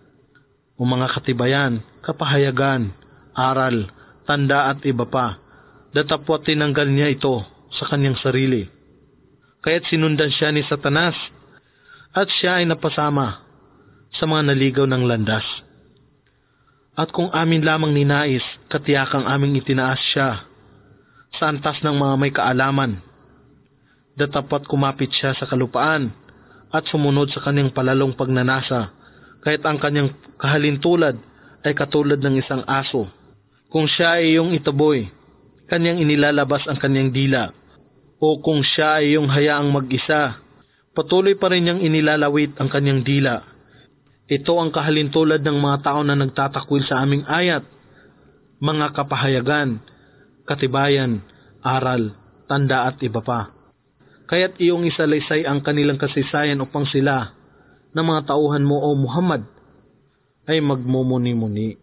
o mga katibayan, kapahayagan, aral, tanda at iba pa, datapwat tinanggal niya ito sa kanyang sarili. Kaya't sinundan siya ni Satanas, at siya ay napasama sa mga naligaw ng landas. At kung amin lamang ninais, katiyakang aming itinaas siya sa antas ng mga may kaalaman. Datapat kumapit siya sa kalupaan at sumunod sa kanyang palalong pagnanasa, kahit ang kanyang kahalintulad ay katulad ng isang aso. Kung siya ay iyong itaboy, kanyang inilalabas ang kanyang dila. O kung siya ay iyong hayaang mag-isa, patuloy pa rin niyang inilalawit ang kanyang dila. Ito ang kahalintulad ng mga tao na nagtatakwil sa aming ayat, mga kapahayagan, katibayan, aral, tanda at iba pa. Kaya't iyong isalaysay ang kanilang kasaysayan upang sila, na mga tauhan mo o Muhammad, ay magmumuni-muni.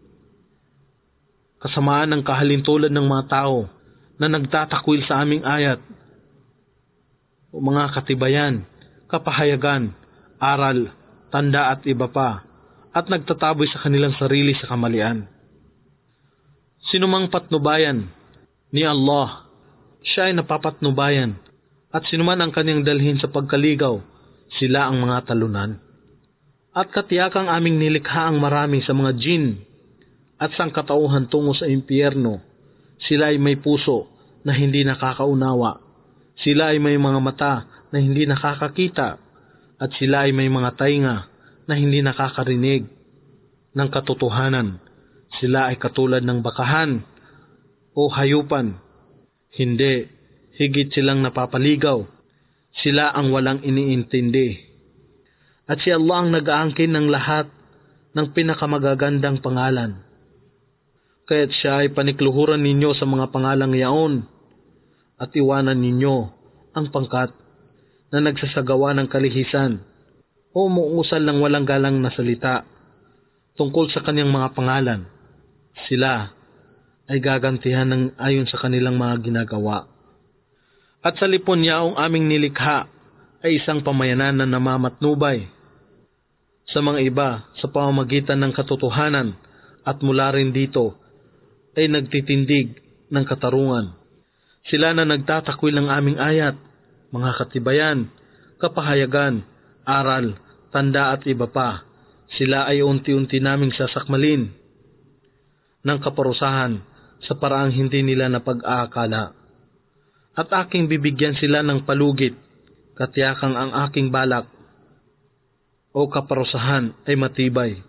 Kasamaan ng kahalintulad ng mga tao na nagtatakwil sa aming ayat, o mga katibayan, kapahayagan, aral, tanda at iba pa, at nagtataboy sa kanilang sarili sa kamalian. Sinumang patnubayan ni Allah, siya ay napapatnubayan, at sinuman ang kanyang dalhin sa pagkaligaw, sila ang mga talunan. At katiyakang aming nilikha ang marami sa mga jin at sangkatauhan tungo sa impyerno. Sila ay may puso na hindi nakakaunawa. Sila ay may mga mata na hindi nakakakita. At sila ay may mga tainga na hindi nakakarinig ng katotohanan. Sila ay katulad ng bakahan o hayupan. Hindi, higit silang napapaligaw. Sila ang walang iniintindi. At si Allah ang nag-aangkin ng lahat ng pinakamagagandang pangalan. Kaya't siya ay panikluhuran ninyo sa mga pangalang yaon at iwanan ninyo ang pangkat na nagsasagawa ng kalihisan o umuusal ng walang galang na salita tungkol sa kanyang mga pangalan. Sila ay gagantihan ng ayon sa kanilang mga ginagawa. At sa lipon niya ang aming nilikha ay isang pamayanan na namamatnubay sa mga iba sa pamamagitan ng katotohanan at mula rin dito ay nagtitindig ng katarungan. Sila na nagtatakwil ng aming ayat, mga katibayan, kapahayagan, aral, tanda at iba pa. Sila ay unti-unti naming sasakmalin ng kaparusahan sa paraang hindi nila napag-aakala. At aking bibigyan sila ng palugit, katiyakang ang aking balak o kaparusahan ay matibay.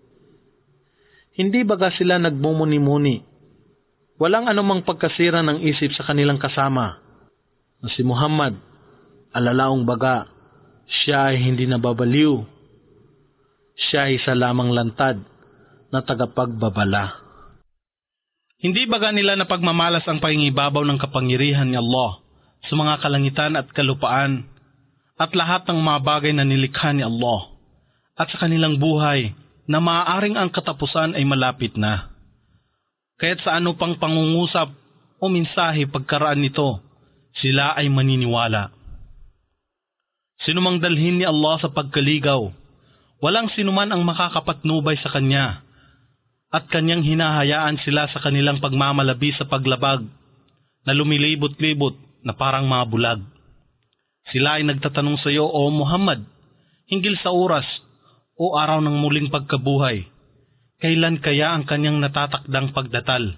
Hindi baga sila nagmumuni-muni? Walang anumang pagkasira ng isip sa kanilang kasama na si Muhammad, alalaong baga, siya ay hindi nababaliw. Siya ay isa lamang lantad na tagapagbabala. Hindi baga nila napagmamalas ang pangingibabaw ng kapangyarihan ni Allah sa mga kalangitan at kalupaan at lahat ng mga bagay na nilikha ni Allah at sa kanilang buhay na maaaring ang katapusan ay malapit na. Kaya't sa ano pang pangungusap o mensahe pagkaraan nito, sila ay maniniwala. Sinumang dalhin ni Allah sa pagkaligaw, walang sinuman ang makakapatnubay sa kanya, at kanyang hinahayaan sila sa kanilang pagmamalabi sa paglabag na lumilibot-libot na parang mga bulag. Sila ay nagtatanong sa iyo, O Muhammad, hinggil sa oras o araw ng muling pagkabuhay, kailan kaya ang kanyang natatakdang pagdatal?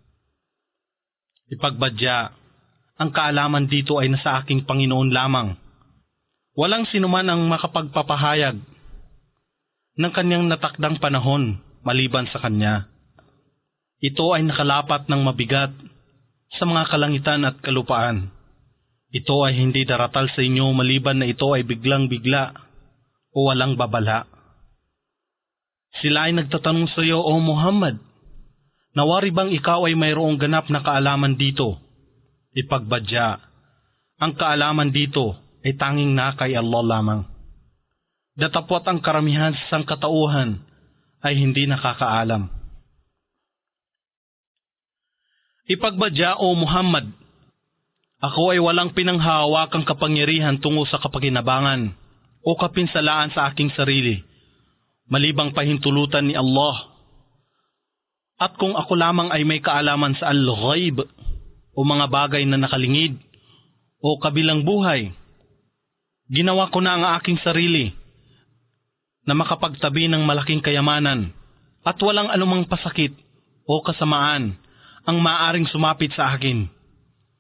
Ipagbadya, ang kaalaman dito ay nasa aking Panginoon lamang. Walang sinuman ang makapagpapahayag ng kanyang natakdang panahon maliban sa kanya. Ito ay nakalapat ng mabigat sa mga kalangitan at kalupaan. Ito ay hindi daratal sa inyo maliban na ito ay biglang-bigla o walang babala. Sila ay nagtatanong sa iyo, O Muhammad, nawari bang ikaw ay mayroong ganap na kaalaman dito? Ipagbadya, ang kaalaman dito ay tanging na kay Allah lamang. Datapwat ang karamihan sa sangkatauhan ay hindi nakakaalam. Ipagbadya, O Muhammad, ako ay walang pinanghahawakang kapangyarihan tungo sa kapakinabangan o kapinsalaan sa aking sarili, malibang pahintulutan ni Allah. At kung ako lamang ay may kaalaman sa al-ghaib o mga bagay na nakalingid o kabilang buhay, ginawa ko na ang aking sarili na makapagtabi ng malaking kayamanan at walang anumang pasakit o kasamaan ang maaaring sumapit sa akin.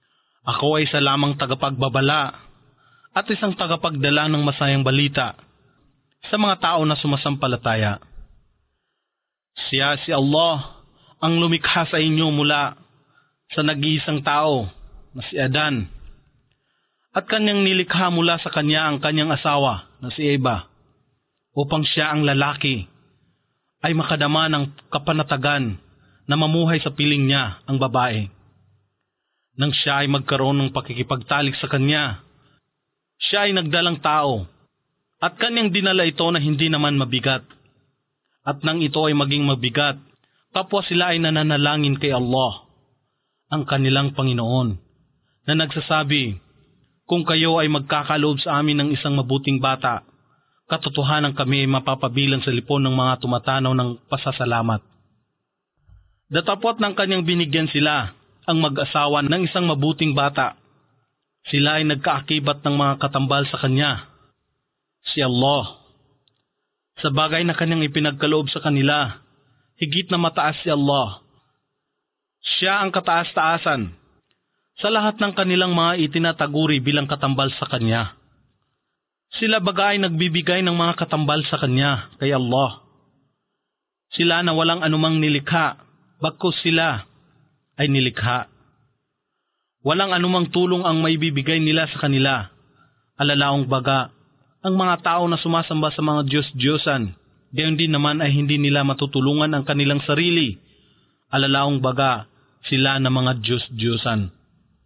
Ako ay isa lamang tagapagbabala at isang tagapagdala ng masayang balita sa mga tao na sumasampalataya. Siya si Allah ang lumikha sa inyo mula sa nag-iisang tao na si Adan, at kanyang nilikha mula sa kanya ang kanyang asawa na si Eva, upang siya ang lalaki ay makadama ng kapanatagan na mamuhay sa piling niya ang babae. Nang siya ay magkaroon ng pakikipagtalik sa kanya, siya ay nagdalang tao at kanyang dinala ito na hindi naman mabigat. At nang ito ay maging mabigat, kapwa sila ay nananalangin kay Allah, ang kanilang Panginoon, na nagsasabi, kung kayo ay magkakaloob sa amin ng isang mabuting bata, katotohanan kami ay mapapabilang sa lipon ng mga tumatanaw ng pasasalamat. Datapot ng kanyang binigyan sila ang mag-asawa ng isang mabuting bata. Sila ay nagkaakibat ng mga katambal sa kanya, si Allah. Sa bagay na kanyang ipinagkaloob sa kanila, higit na mataas si Allah. Siya ang kataas-taasan sa lahat ng kanilang mga itinataguri bilang katambal sa kanya. Sila baga ay nagbibigay ng mga katambal sa kanya kay Allah. Sila na walang anumang nilikha, bagkus sila ay nilikha. Walang anumang tulong ang maibibigay nila sa kanila. Alalaong baga, ang mga tao na sumasamba sa mga Diyos-Diyosan, gayon din naman ay hindi nila matutulungan ang kanilang sarili. Alalaong baga, sila na mga Diyos-Diyosan.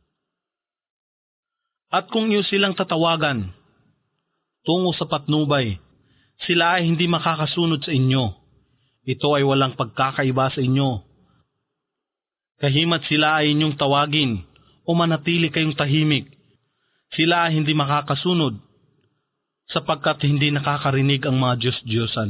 At kung iyo silang tatawagan tungo sa patnubay, sila ay hindi makakasunod sa inyo. Ito ay walang pagkakaiba sa inyo. Kahimat sila ay inyong tawagin o manatili kayong tahimik, sila ay hindi makakasunod sapagkat hindi nakakarinig ang mga Diyos-Diyosan.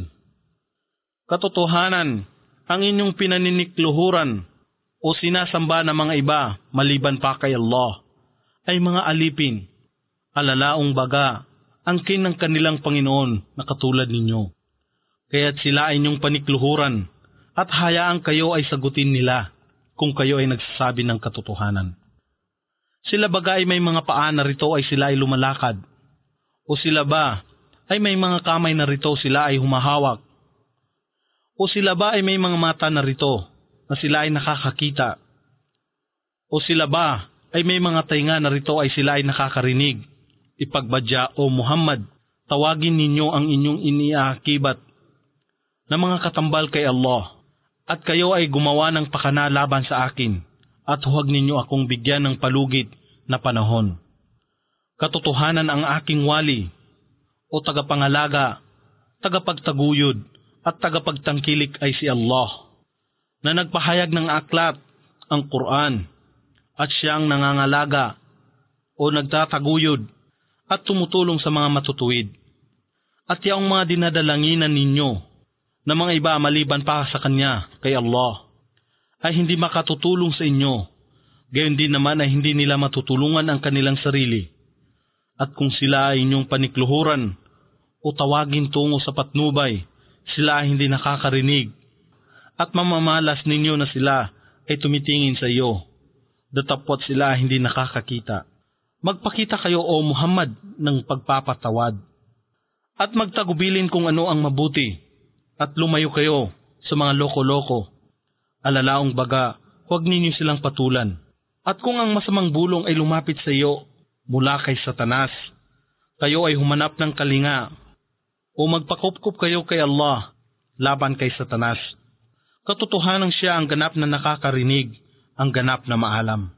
Katotohanan, ang inyong pinaninikluhuran o sinasamba ng mga iba maliban pa kay Allah ay mga alipin, alalaong baga, angkin ng kanilang Panginoon na katulad ninyo. Kaya't sila ay inyong panikluhuran at hayaan kayo ay sagutin nila kung kayo ay nagsasabi ng katotohanan. Sila baga ay may mga paa na rito ay sila ay lumalakad, o sila ba ay may mga kamay na rito sila ay humahawak, o sila ba ay may mga mata na rito na sila ay nakakakita, o sila ba ay may mga tainga na rito ay sila ay nakakarinig. Ipagbadya, O Muhammad, tawagin ninyo ang inyong iniaakibat na mga katambal kay Allah, at kayo ay gumawa ng pakana laban sa akin, at huwag ninyo akong bigyan ng palugit na panahon. Katotohanan ang aking wali, o tagapangalaga, tagapagtaguyod, at tagapagtangkilik ay si Allah, na nagpahayag ng aklat, ang Quran, at siyang nangangalaga o nagtataguyod at tumutulong sa mga matutuwid. At yaong mga dinadalanginan ninyo na mga iba maliban pa sa Kanya, kay Allah, ay hindi makatutulong sa inyo. Gayon din naman ay hindi nila matutulungan ang kanilang sarili. At kung sila ay inyong panikluhuran o tawagin tungo sa patnubay, sila ay hindi nakakarinig. At mamamalas ninyo na sila ay tumitingin sa iyo, datapot sila hindi nakakakita. Magpakita kayo, O Muhammad, ng pagpapatawad, at magtagubilin kung ano ang mabuti, at lumayo kayo sa mga loko-loko. Alalaong baga, huwag ninyo silang patulan. At kung ang masamang bulong ay lumapit sa iyo mula kay Satanas, kayo ay humanap ng kalinga, o magpakupkup kayo kay Allah laban kay Satanas. Katotohanan siya ang ganap na nakakarinig, ang ganap na maalam.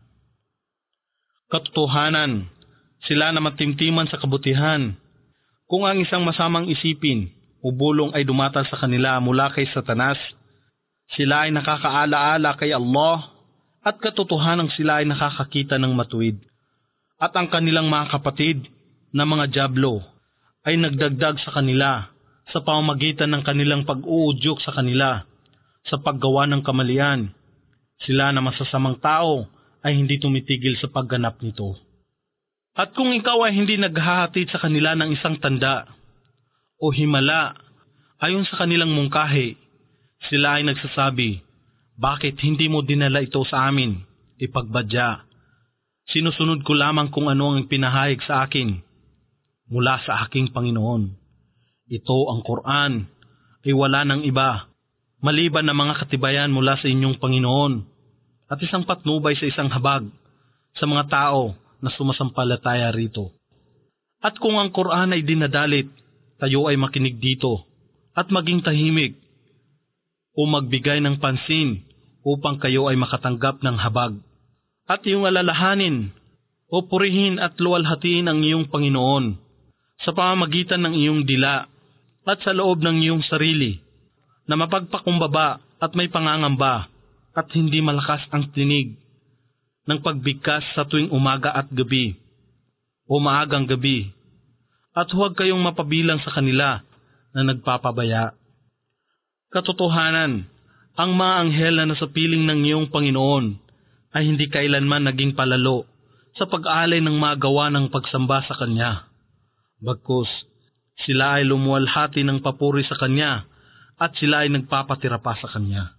Katotohanan, sila na matimtiman sa kabutihan. Kung ang isang masamang isipin o bulong ay dumatal sa kanila mula kay Satanas, sila ay nakakaalaala kay Allah, at katotohanan sila ay nakakakita ng matuwid. At ang kanilang mga kapatid na mga dyablo ay nagdagdag sa kanila sa pamamagitan ng kanilang pag-uudyok sa kanila sa paggawa ng kamalian. Sila na masasamang tao ay hindi tumitigil sa pagganap nito. At kung ikaw ay hindi naghahatid sa kanila ng isang tanda o himala ayon sa kanilang mungkahi, sila ay nagsasabi, bakit hindi mo dinala ito sa amin? Ipagbadya, Sinusunod ko lamang kung ano ang pinahayag sa akin mula sa aking Panginoon. Ito ang Quran ay wala ng iba, maliban na mga katibayan mula sa inyong Panginoon at isang patnubay sa isang habag sa mga tao na sumasampalataya rito. At kung ang Quran ay dinadalit, tayo ay makinig dito at maging tahimik o magbigay ng pansin upang kayo ay makatanggap ng habag. At iyong alalahanin o purihin at luwalhatiin ang iyong Panginoon sa pamamagitan ng iyong dila at sa loob ng iyong sarili na mapagpakumbaba at may pangangamba at hindi malakas ang tinig ng pagbigkas sa tuwing umaga at gabi o maagang gabi, at huwag kayong mapabilang sa kanila na nagpapabaya. Katotohanan, ang mga anghel na nasa piling ng iyong Panginoon ay hindi kailanman naging palalo sa pag-alay ng magawa ng pagsamba sa Kanya. Bagkus, sila ay lumuwalhati ng papuri sa Kanya at sila ay nagpapatira pa sa Kanya.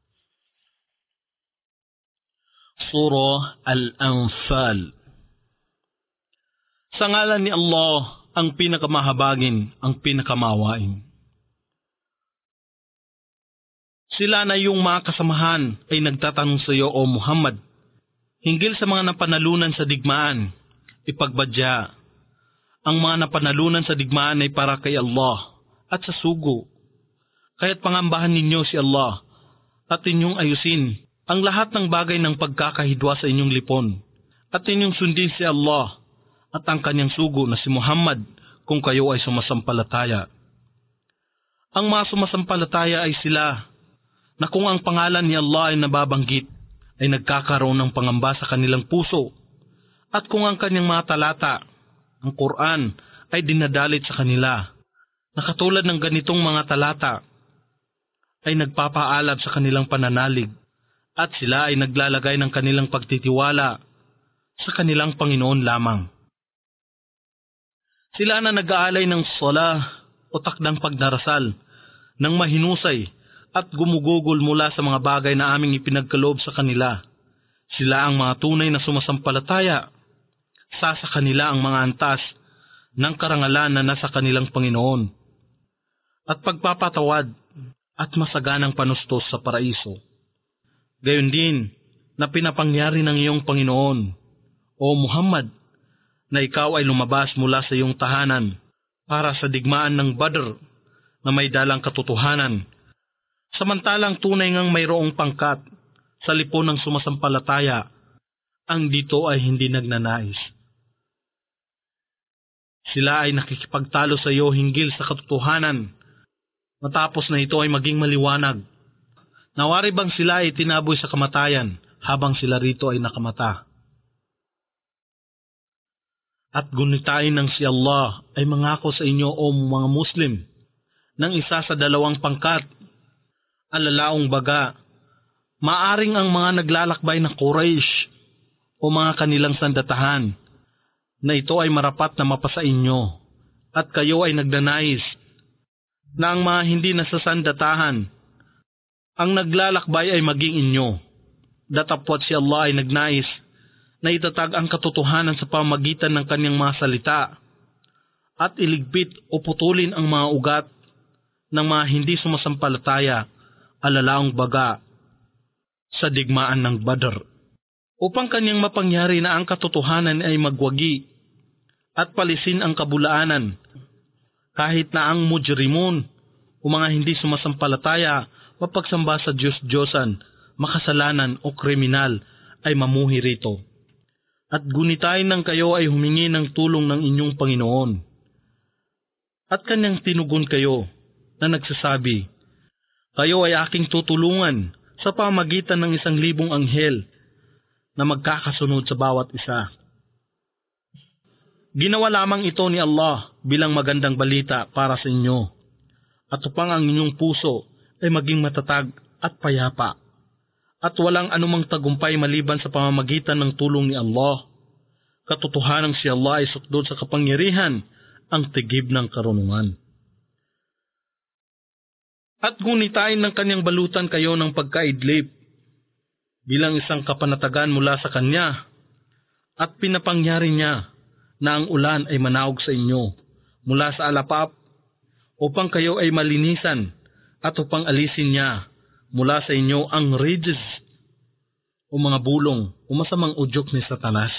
Surah Al-Anfal. Sa ngalan ni Allah, ang pinakamahabagin, ang pinakamawain. Sila na iyong mga kasamahan ay nagtatanong sa iyo, O Muhammad, hinggil sa mga napanalunan sa digmaan. Ipagbadya, ang mga napanalunan sa digmaan ay para kay Allah at sa sugo. Kaya't pangambahan ninyo si Allah at inyong ayusin ang lahat ng bagay ng pagkakahidwa sa inyong lipon at inyong sundin si Allah at ang kanyang sugo na si Muhammad kung kayo ay sumasampalataya. Ang mga sumasampalataya ay sila na kung ang pangalan ni Allah ay nababanggit, ay nagkakaroon ng pangamba sa kanilang puso, at kung ang kanyang mga talata, ang Quran, ay dinadalit sa kanila, na katulad ng ganitong mga talata, ay nagpapaalab sa kanilang pananalig, at sila ay naglalagay ng kanilang pagtitiwala sa kanilang Panginoon lamang. Sila na nag-aalay ng salah o takdang pagdarasal, ng mahinusay, at gumugugol mula sa mga bagay na aming ipinagkaloob sa kanila. Sila ang mga tunay na sumasampalataya. Sa sa kanila ang mga antas ng karangalan na nasa kanilang Panginoon at pagpapatawad at masaganang panustos sa paraiso. Gayon din na pinapangyari ng iyong Panginoon, O Muhammad, na ikaw ay lumabas mula sa iyong tahanan para sa digmaan ng Badr na may dalang katotohanan, samantalang tunay ngang mayroong pangkat sa lipon ng sumasampalataya, ang dito ay hindi nagnanais. Sila ay nakikipagtalo sa iyo hinggil sa katotohanan, matapos na ito ay maging maliwanag. Nawari bang sila ay tinaboy sa kamatayan habang sila rito ay nakamata? At gunitain ng si Allah ay mangako sa inyo, o mga Muslim, ng isa sa dalawang pangkat, alalaong baga, maaring ang mga naglalakbay na Quraysh o mga kanilang sandatahan, na ito ay marapat na mapasa inyo, at kayo ay nagdanais na ang mga hindi nasasandatahan, ang naglalakbay ay maging inyo. Datapwat si Allah ay nagnais na itatag ang katotohanan sa pamagitan ng kanyang mga salita, at iligpit o putulin ang mga ugat ng mga hindi sumasampalataya, alalaong baga, sa digmaan ng Badr, upang kanyang mapangyari na ang katotohanan ay magwagi at palisin ang kabulaanan, kahit na ang mujrimun o mga hindi sumasampalataya mapagsamba sa Diyos-Diyosan, makasalanan o kriminal ay mamuhi rito. At gunitain ng kayo ay humingi ng tulong ng inyong Panginoon. At kanyang tinugon kayo na nagsasabi, kayo ay aking tutulungan sa pamagitan ng isang libong anghel na magkakasunod sa bawat isa. Ginawa lamang ito ni Allah bilang magandang balita para sa inyo, at upang ang inyong puso ay maging matatag at payapa, at walang anumang tagumpay maliban sa pamamagitan ng tulong ni Allah. Katotohanang si Allah ay sukdod sa kapangyarihan, ang tigib ng karunungan. At gunitain ng kanyang balutan kayo ng pagkaidlip bilang isang kapanatagan mula sa kanya, At pinapangyari niya na ang ulan ay manawag sa inyo mula sa alapap upang kayo ay malinisan at upang alisin niya mula sa inyo ang ridges o mga bulong o masamang udyok ni Satanas.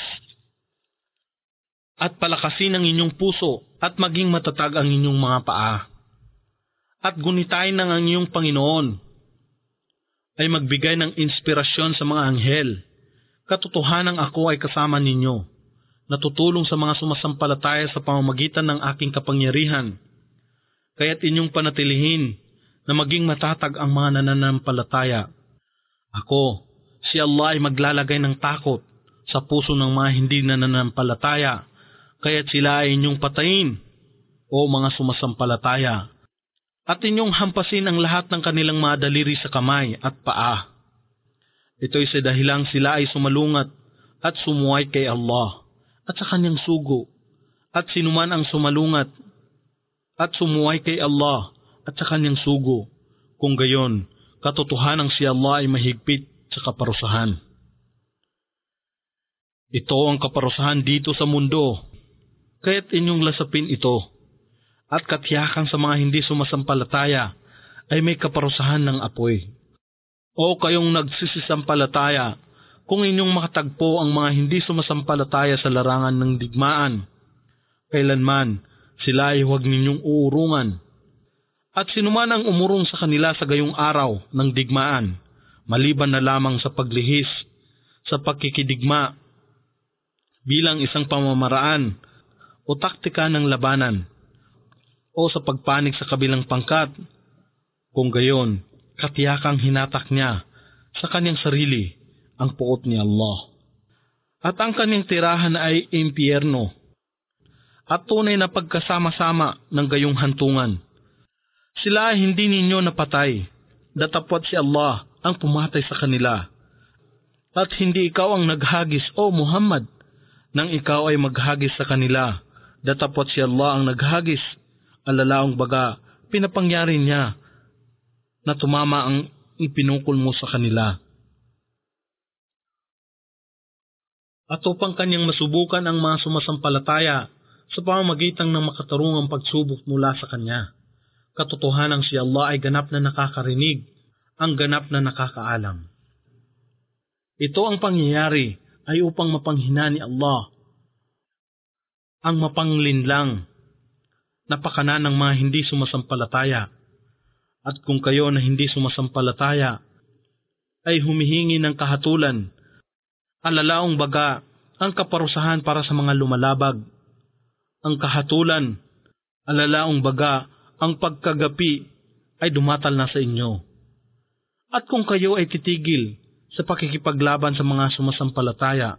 At palakasin ang inyong puso at maging matatag ang inyong mga paa. At gunitain ng ang inyong Panginoon ay magbigay ng inspirasyon sa mga anghel. Katotohanang ako ay kasama ninyo, natutulong sa mga sumasampalataya sa pamamagitan ng aking kapangyarihan. Kaya't inyong panatilihin na maging matatag ang mga nananampalataya. Ako, si Allah ay maglalagay ng takot sa puso ng mga hindi nananampalataya, kaya't sila ay inyong patayin, o mga sumasampalataya. At inyong hampasin ang lahat ng kanilang mga daliri sa kamay at paa. Ito'y sa dahilang sila ay sumalungat at sumuway kay Allah at sa kanyang sugo. At sinuman ang sumalungat at sumuway kay Allah at sa kanyang sugo, kung gayon, katotohanang si Allah ay mahigpit sa kaparusahan. Ito ang kaparusahan dito sa mundo, kaya't inyong lasapin ito. At katiyakan sa mga hindi sumasampalataya ay may kaparusahan ng apoy. O kayong nagsisisampalataya, kung inyong makatagpo ang mga hindi sumasampalataya sa larangan ng digmaan, kailanman sila ay huwag ninyong uurungan. At sinuman ang umurong sa kanila sa gayong araw ng digmaan, maliban na lamang sa paglihis, sa pagkikidigma, bilang isang pamamaraan o taktika ng labanan, o sa pagpanik sa kabilang pangkat, kung gayon, katiyakang hinatak niya sa kanyang sarili ang puot ni Allah. At ang kanyang tirahan ay impyerno, at tunay na pagkasama-sama ng gayong hantungan. Sila ay hindi ninyo napatay, datapwat si Allah ang pumatay sa kanila. At hindi ikaw ang naghagis, O Muhammad, nang ikaw ay maghagis sa kanila, datapwat si Allah ang naghagis. Alalaong baga, pinapangyari niya na tumama ang ipinukol mo sa kanila. At upang kanyang masubukan ang mga sumasampalataya sa pamamagitan ng makatarungang pagsubok mula sa kanya. Katotohanang si Allah ay ganap na nakakarinig, ang ganap na nakakaalam. Ito ang pangyayari ay upang mapanghina ni Allah ang mapanglinlang napakanan ng mga hindi sumasampalataya. At kung kayo na hindi sumasampalataya ay humihingi ng kahatulan, alalaong baga ang kaparusahan para sa mga lumalabag. Ang kahatulan, alalaong baga ang pagkagapi ay dumatal na sa inyo. At kung kayo ay titigil sa pakikipaglaban sa mga sumasampalataya,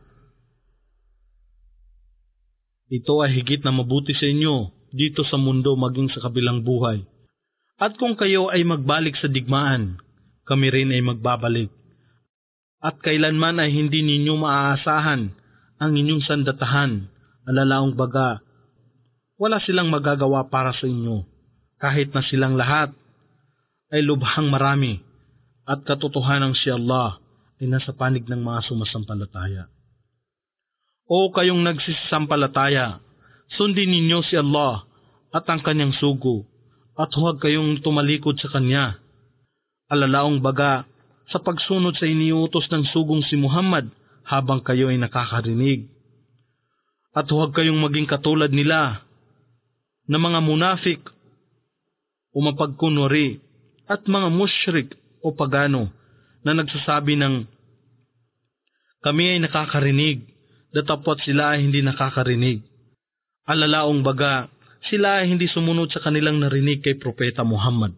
ito ay higit na mabuti sa inyo dito sa mundo maging sa kabilang buhay. At kung kayo ay magbalik sa digmaan, kami rin ay magbabalik. At kailanman ay hindi ninyo maaasahan ang inyong sandatahan, alalaong baga, wala silang magagawa para sa inyo, kahit na silang lahat ay lubhang marami, at katotohanang si Allah ay nasa panig ng mga sumasampalataya. O kayong nagsisampalataya, sundin ninyo si Allah at ang kanyang sugo, at huwag kayong tumalikod sa kanya. Alalaong baga, sa pagsunod sa iniutos ng sugong si Muhammad habang kayo ay nakakarinig. At huwag kayong maging katulad nila na mga munafik o mapagkunwari at mga musyrik o pagano na nagsasabi ng kami ay nakakarinig, datapwat sila ay hindi nakakarinig. Alalaong baga, sila ay hindi sumunod sa kanilang narinig kay Propeta Muhammad.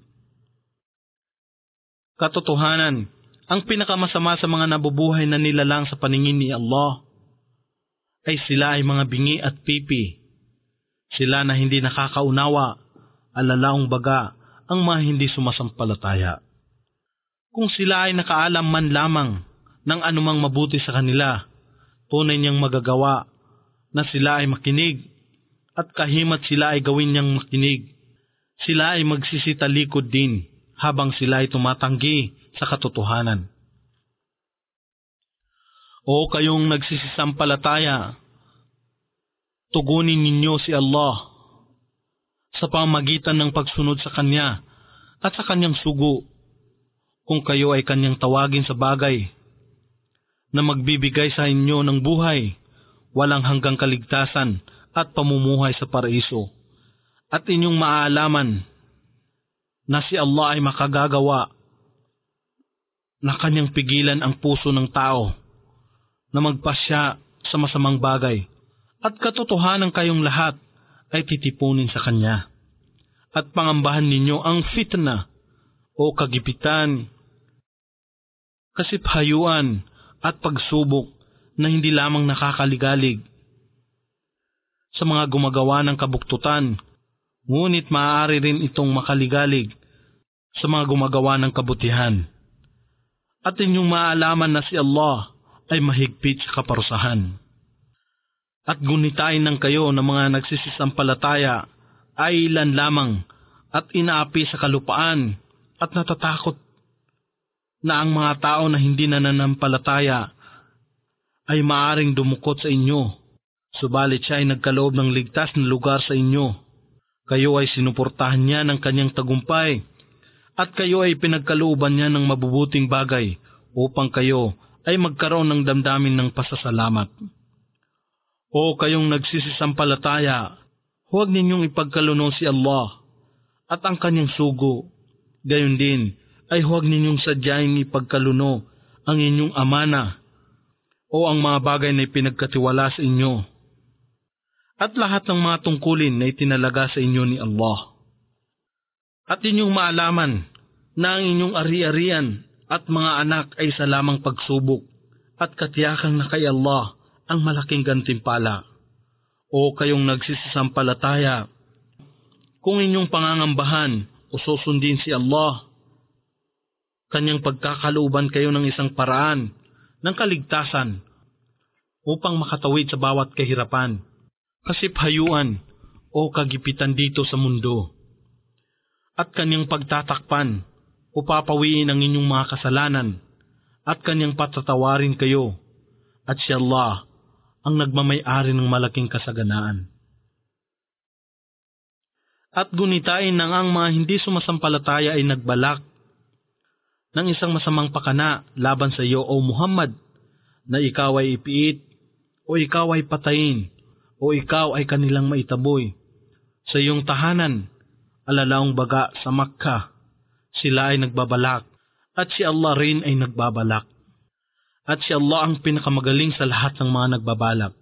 Katotohanan, ang pinakamasama sa mga nabubuhay na nilalang sa paningin ni Allah ay sila ay mga bingi at pipi. Sila na hindi nakakaunawa, alalaong baga, ang mga hindi sumasampalataya. Kung sila ay nakaalam man lamang ng anumang mabuti sa kanila, tunay niyang magagawa na sila ay makinig, at kahimat sila ay gawin niyang makinig. Sila ay magsisitalikod din habang sila ay tumatanggi sa katotohanan. O kayong nagsisisampalataya, tugunin ninyo si Allah sa pamagitan ng pagsunod sa Kanya at sa Kanyang sugo kung kayo ay Kanyang tawagin sa bagay na magbibigay sa inyo ng buhay, walang hanggang kaligtasan at pamumuhay sa paraiso. At inyong maaalaman na si Allah ay makagagawa na Kanyang pigilan ang puso ng tao na magpasya sa masamang bagay, at katotohanan kayong lahat ay titipunin sa Kanya. At pangambahan ninyo ang fitna o kagipitan, kasiphayuan at pagsubok na hindi lamang nakakaligalig sa mga gumagawa ng kabuktutan, ngunit maaari rin itong makaligalig sa mga gumagawa ng kabutihan. At inyong maalaman na si Allah ay mahigpit sa kaparusahan. At gunitain ng kayo ng mga nagsisisampalataya ay ilan lamang at inaapi sa kalupaan, at natatakot na ang mga tao na hindi nananampalataya ay maaring dumukot sa inyo, subalit siya ay nagkaloob ng ligtas na lugar sa inyo. Kayo ay sinuportahan niya ng Kanyang tagumpay, at kayo ay pinagkalooban niya ng mabubuting bagay upang kayo ay magkaroon ng damdamin ng pasasalamat. O kayong nagsisisampalataya, huwag ninyong ipagkaluno si Allah at ang Kanyang sugo. Gayon din ay huwag ninyong sadyaing ipagkaluno ang inyong amana o ang mga bagay na ipinagkatiwala sa inyo, at lahat ng mga tungkulin na itinalaga sa inyo ni Allah. At inyong maalaman na ang inyong ari-arian at mga anak ay sa lamang pagsubok, at katiyakan na kay Allah ang malaking gantimpala. O kayong nagsisisampalataya, kung inyong pangangambahan o susundin si Allah, Kanyang pagkakalooban kayo ng isang paraan ng kaligtasan upang makatawid sa bawat kahirapan, kasiphayuan o kagipitan dito sa mundo, at Kanyang pagtatakpan o papawiin ang inyong mga kasalanan, at Kanyang patatawarin kayo, at si Allah ang nagmamay-ari ng malaking kasaganaan. At gunitain nang ang mga hindi sumasampalataya ay nagbalak ng isang masamang pakana laban sa iyo, O Muhammad, na ikaw ay ipiit, o ikaw ay patayin, o ikaw ay kanilang maitaboy sa iyong tahanan, alalaong baga sa Makkah. Sila ay nagbabalak, at si Allah rin ay nagbabalak. At si Allah ang pinakamagaling sa lahat ng mga nagbabalak.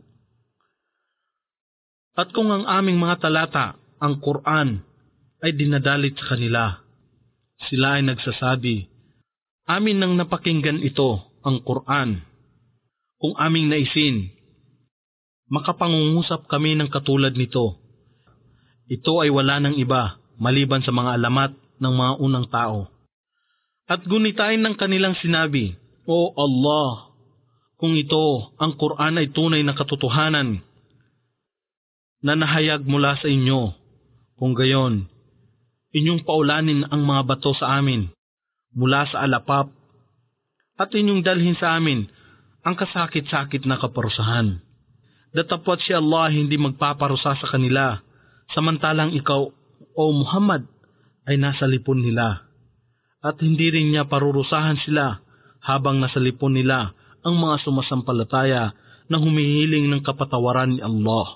At kung ang aming mga talata, ang Quran, ay dinadalit sa kanila, sila ay nagsasabi, amin nang napakinggan ito, ang Quran. Kung aming naisin, makapangungusap kami ng katulad nito. Ito ay wala ng iba, maliban sa mga alamat ng mga unang tao. At gunitain ng kanilang sinabi, O Allah, kung ito, ang Quran ay tunay na katotohanan na nahayag mula sa inyo, kung gayon, inyong paulanin ang mga bato sa amin mula sa alapap, at inyong dalhin sa amin ang kasakit-sakit na kaparusahan. Datapwat si Allah hindi magpaparusa sa kanila, samantalang ikaw, O Muhammad, ay nasa lipon nila, at hindi rin niya parurusahan sila habang nasa lipon nila ang mga sumasampalataya na humihiling ng kapatawaran ni Allah.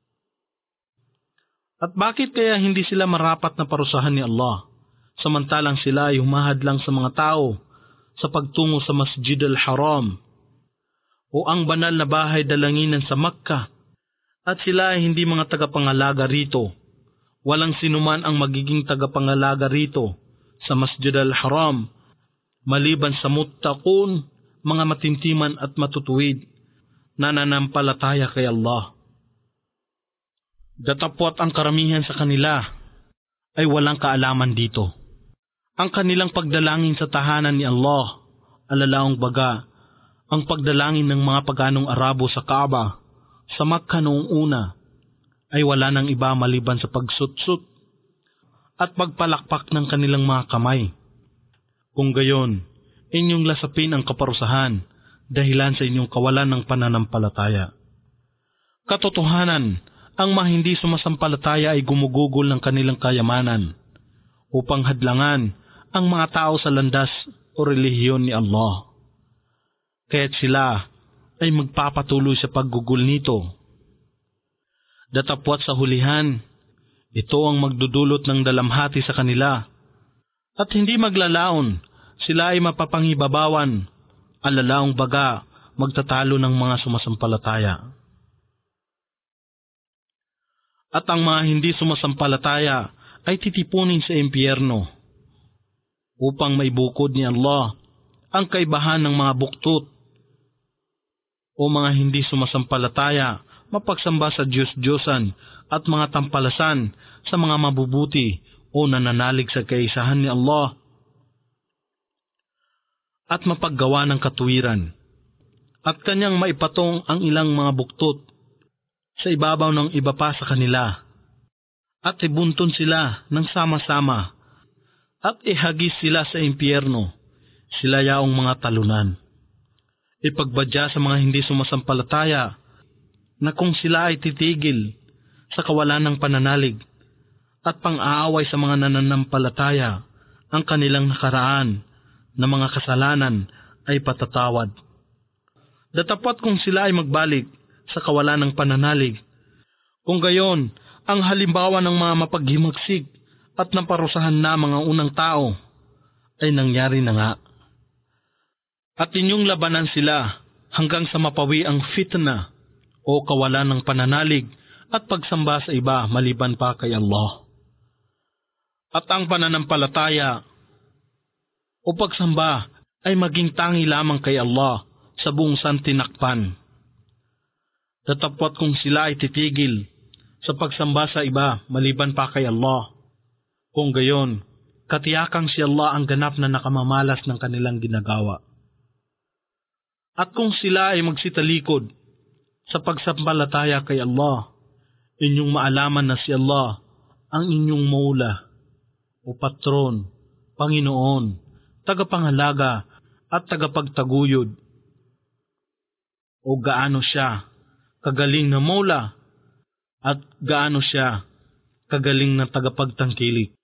At bakit kaya hindi sila marapat na parusahan ni Allah, samantalang sila ay humahadlang sa mga tao sa pagtungo sa Masjid al-Haram o ang banal na bahay dalanginan sa Makkah, at sila ay hindi mga tagapangalaga rito. Walang sinuman ang magiging tagapangalaga rito sa Masjid al-Haram, maliban sa muttaqun, mga matintiman at matutuwid na nanampalataya kay Allah. Datapwat ang karamihan sa kanila ay walang kaalaman dito. Ang kanilang pagdalangin sa tahanan ni Allah, alalaong baga, ang pagdalangin ng mga paganong Arabo sa Kaaba, sa Makkah noong una, ay wala nang iba maliban sa pagsutsut at pagpalakpak ng kanilang mga kamay. Kung gayon, inyong lasapin ang kaparusahan, dahilan sa inyong kawalan ng pananampalataya. Katotohanan, ang mga hindi sumasampalataya ay gumugugol ng kanilang kayamanan upang hadlangan ang mga tao sa landas o relihiyon ni Allah. Kaya't sila ay magpapatuloy sa paggugol nito. Datapwat sa hulihan, ito ang magdudulot ng dalamhati sa kanila. At hindi maglalaon, sila ay mapapangibabawan, alalaong baga magtatalo ng mga sumasampalataya. At ang mga hindi sumasampalataya ay titipunin sa impyerno upang maibukod ni Allah ang kaibahan ng mga buktot o mga hindi sumasampalataya mapagsamba sa Diyos-Diyosan at mga tampalasan sa mga mabubuti o nananalig sa kaisahan ni Allah at mapaggawa ng katuwiran at kanyang maipatong ang ilang mga buktot sa ibabaw ng iba pa sa kanila at ibunton sila ng sama-sama at ihagis sila sa impyerno, sila yaong mga talunan. Ipagbadya sa mga hindi sumasampalataya na kung sila ay titigil sa kawalan ng pananalig at pang-aaway sa mga nananampalataya, ang kanilang nakaraan na mga kasalanan ay patatawad. Datapat kung sila ay magbalik sa kawalan ng pananalig. Kung gayon, ang halimbawa ng mga mapaghimagsik at naparusahan na mga unang tao ay nangyari na nga. At inyong labanan sila hanggang sa mapawi ang fitna o kawalan ng pananalig at pagsamba sa iba maliban pa kay Allah. At ang pananampalataya o pagsamba ay maging tangi lamang kay Allah sa buong santinakpan. Datapwat kung sila ay titigil sa pagsamba sa iba maliban pa kay Allah. Kung gayon, katiyakang si Allah ang ganap na nakamamalas ng kanilang ginagawa. At kung sila ay magsitalikod sa pagsampalataya kay Allah, inyong maalaman na si Allah ang inyong maula o patron, Panginoon, tagapangalaga at tagapagtaguyod. O gaano siya kagaling na maula at gaano siya kagaling na tagapagtangkilik.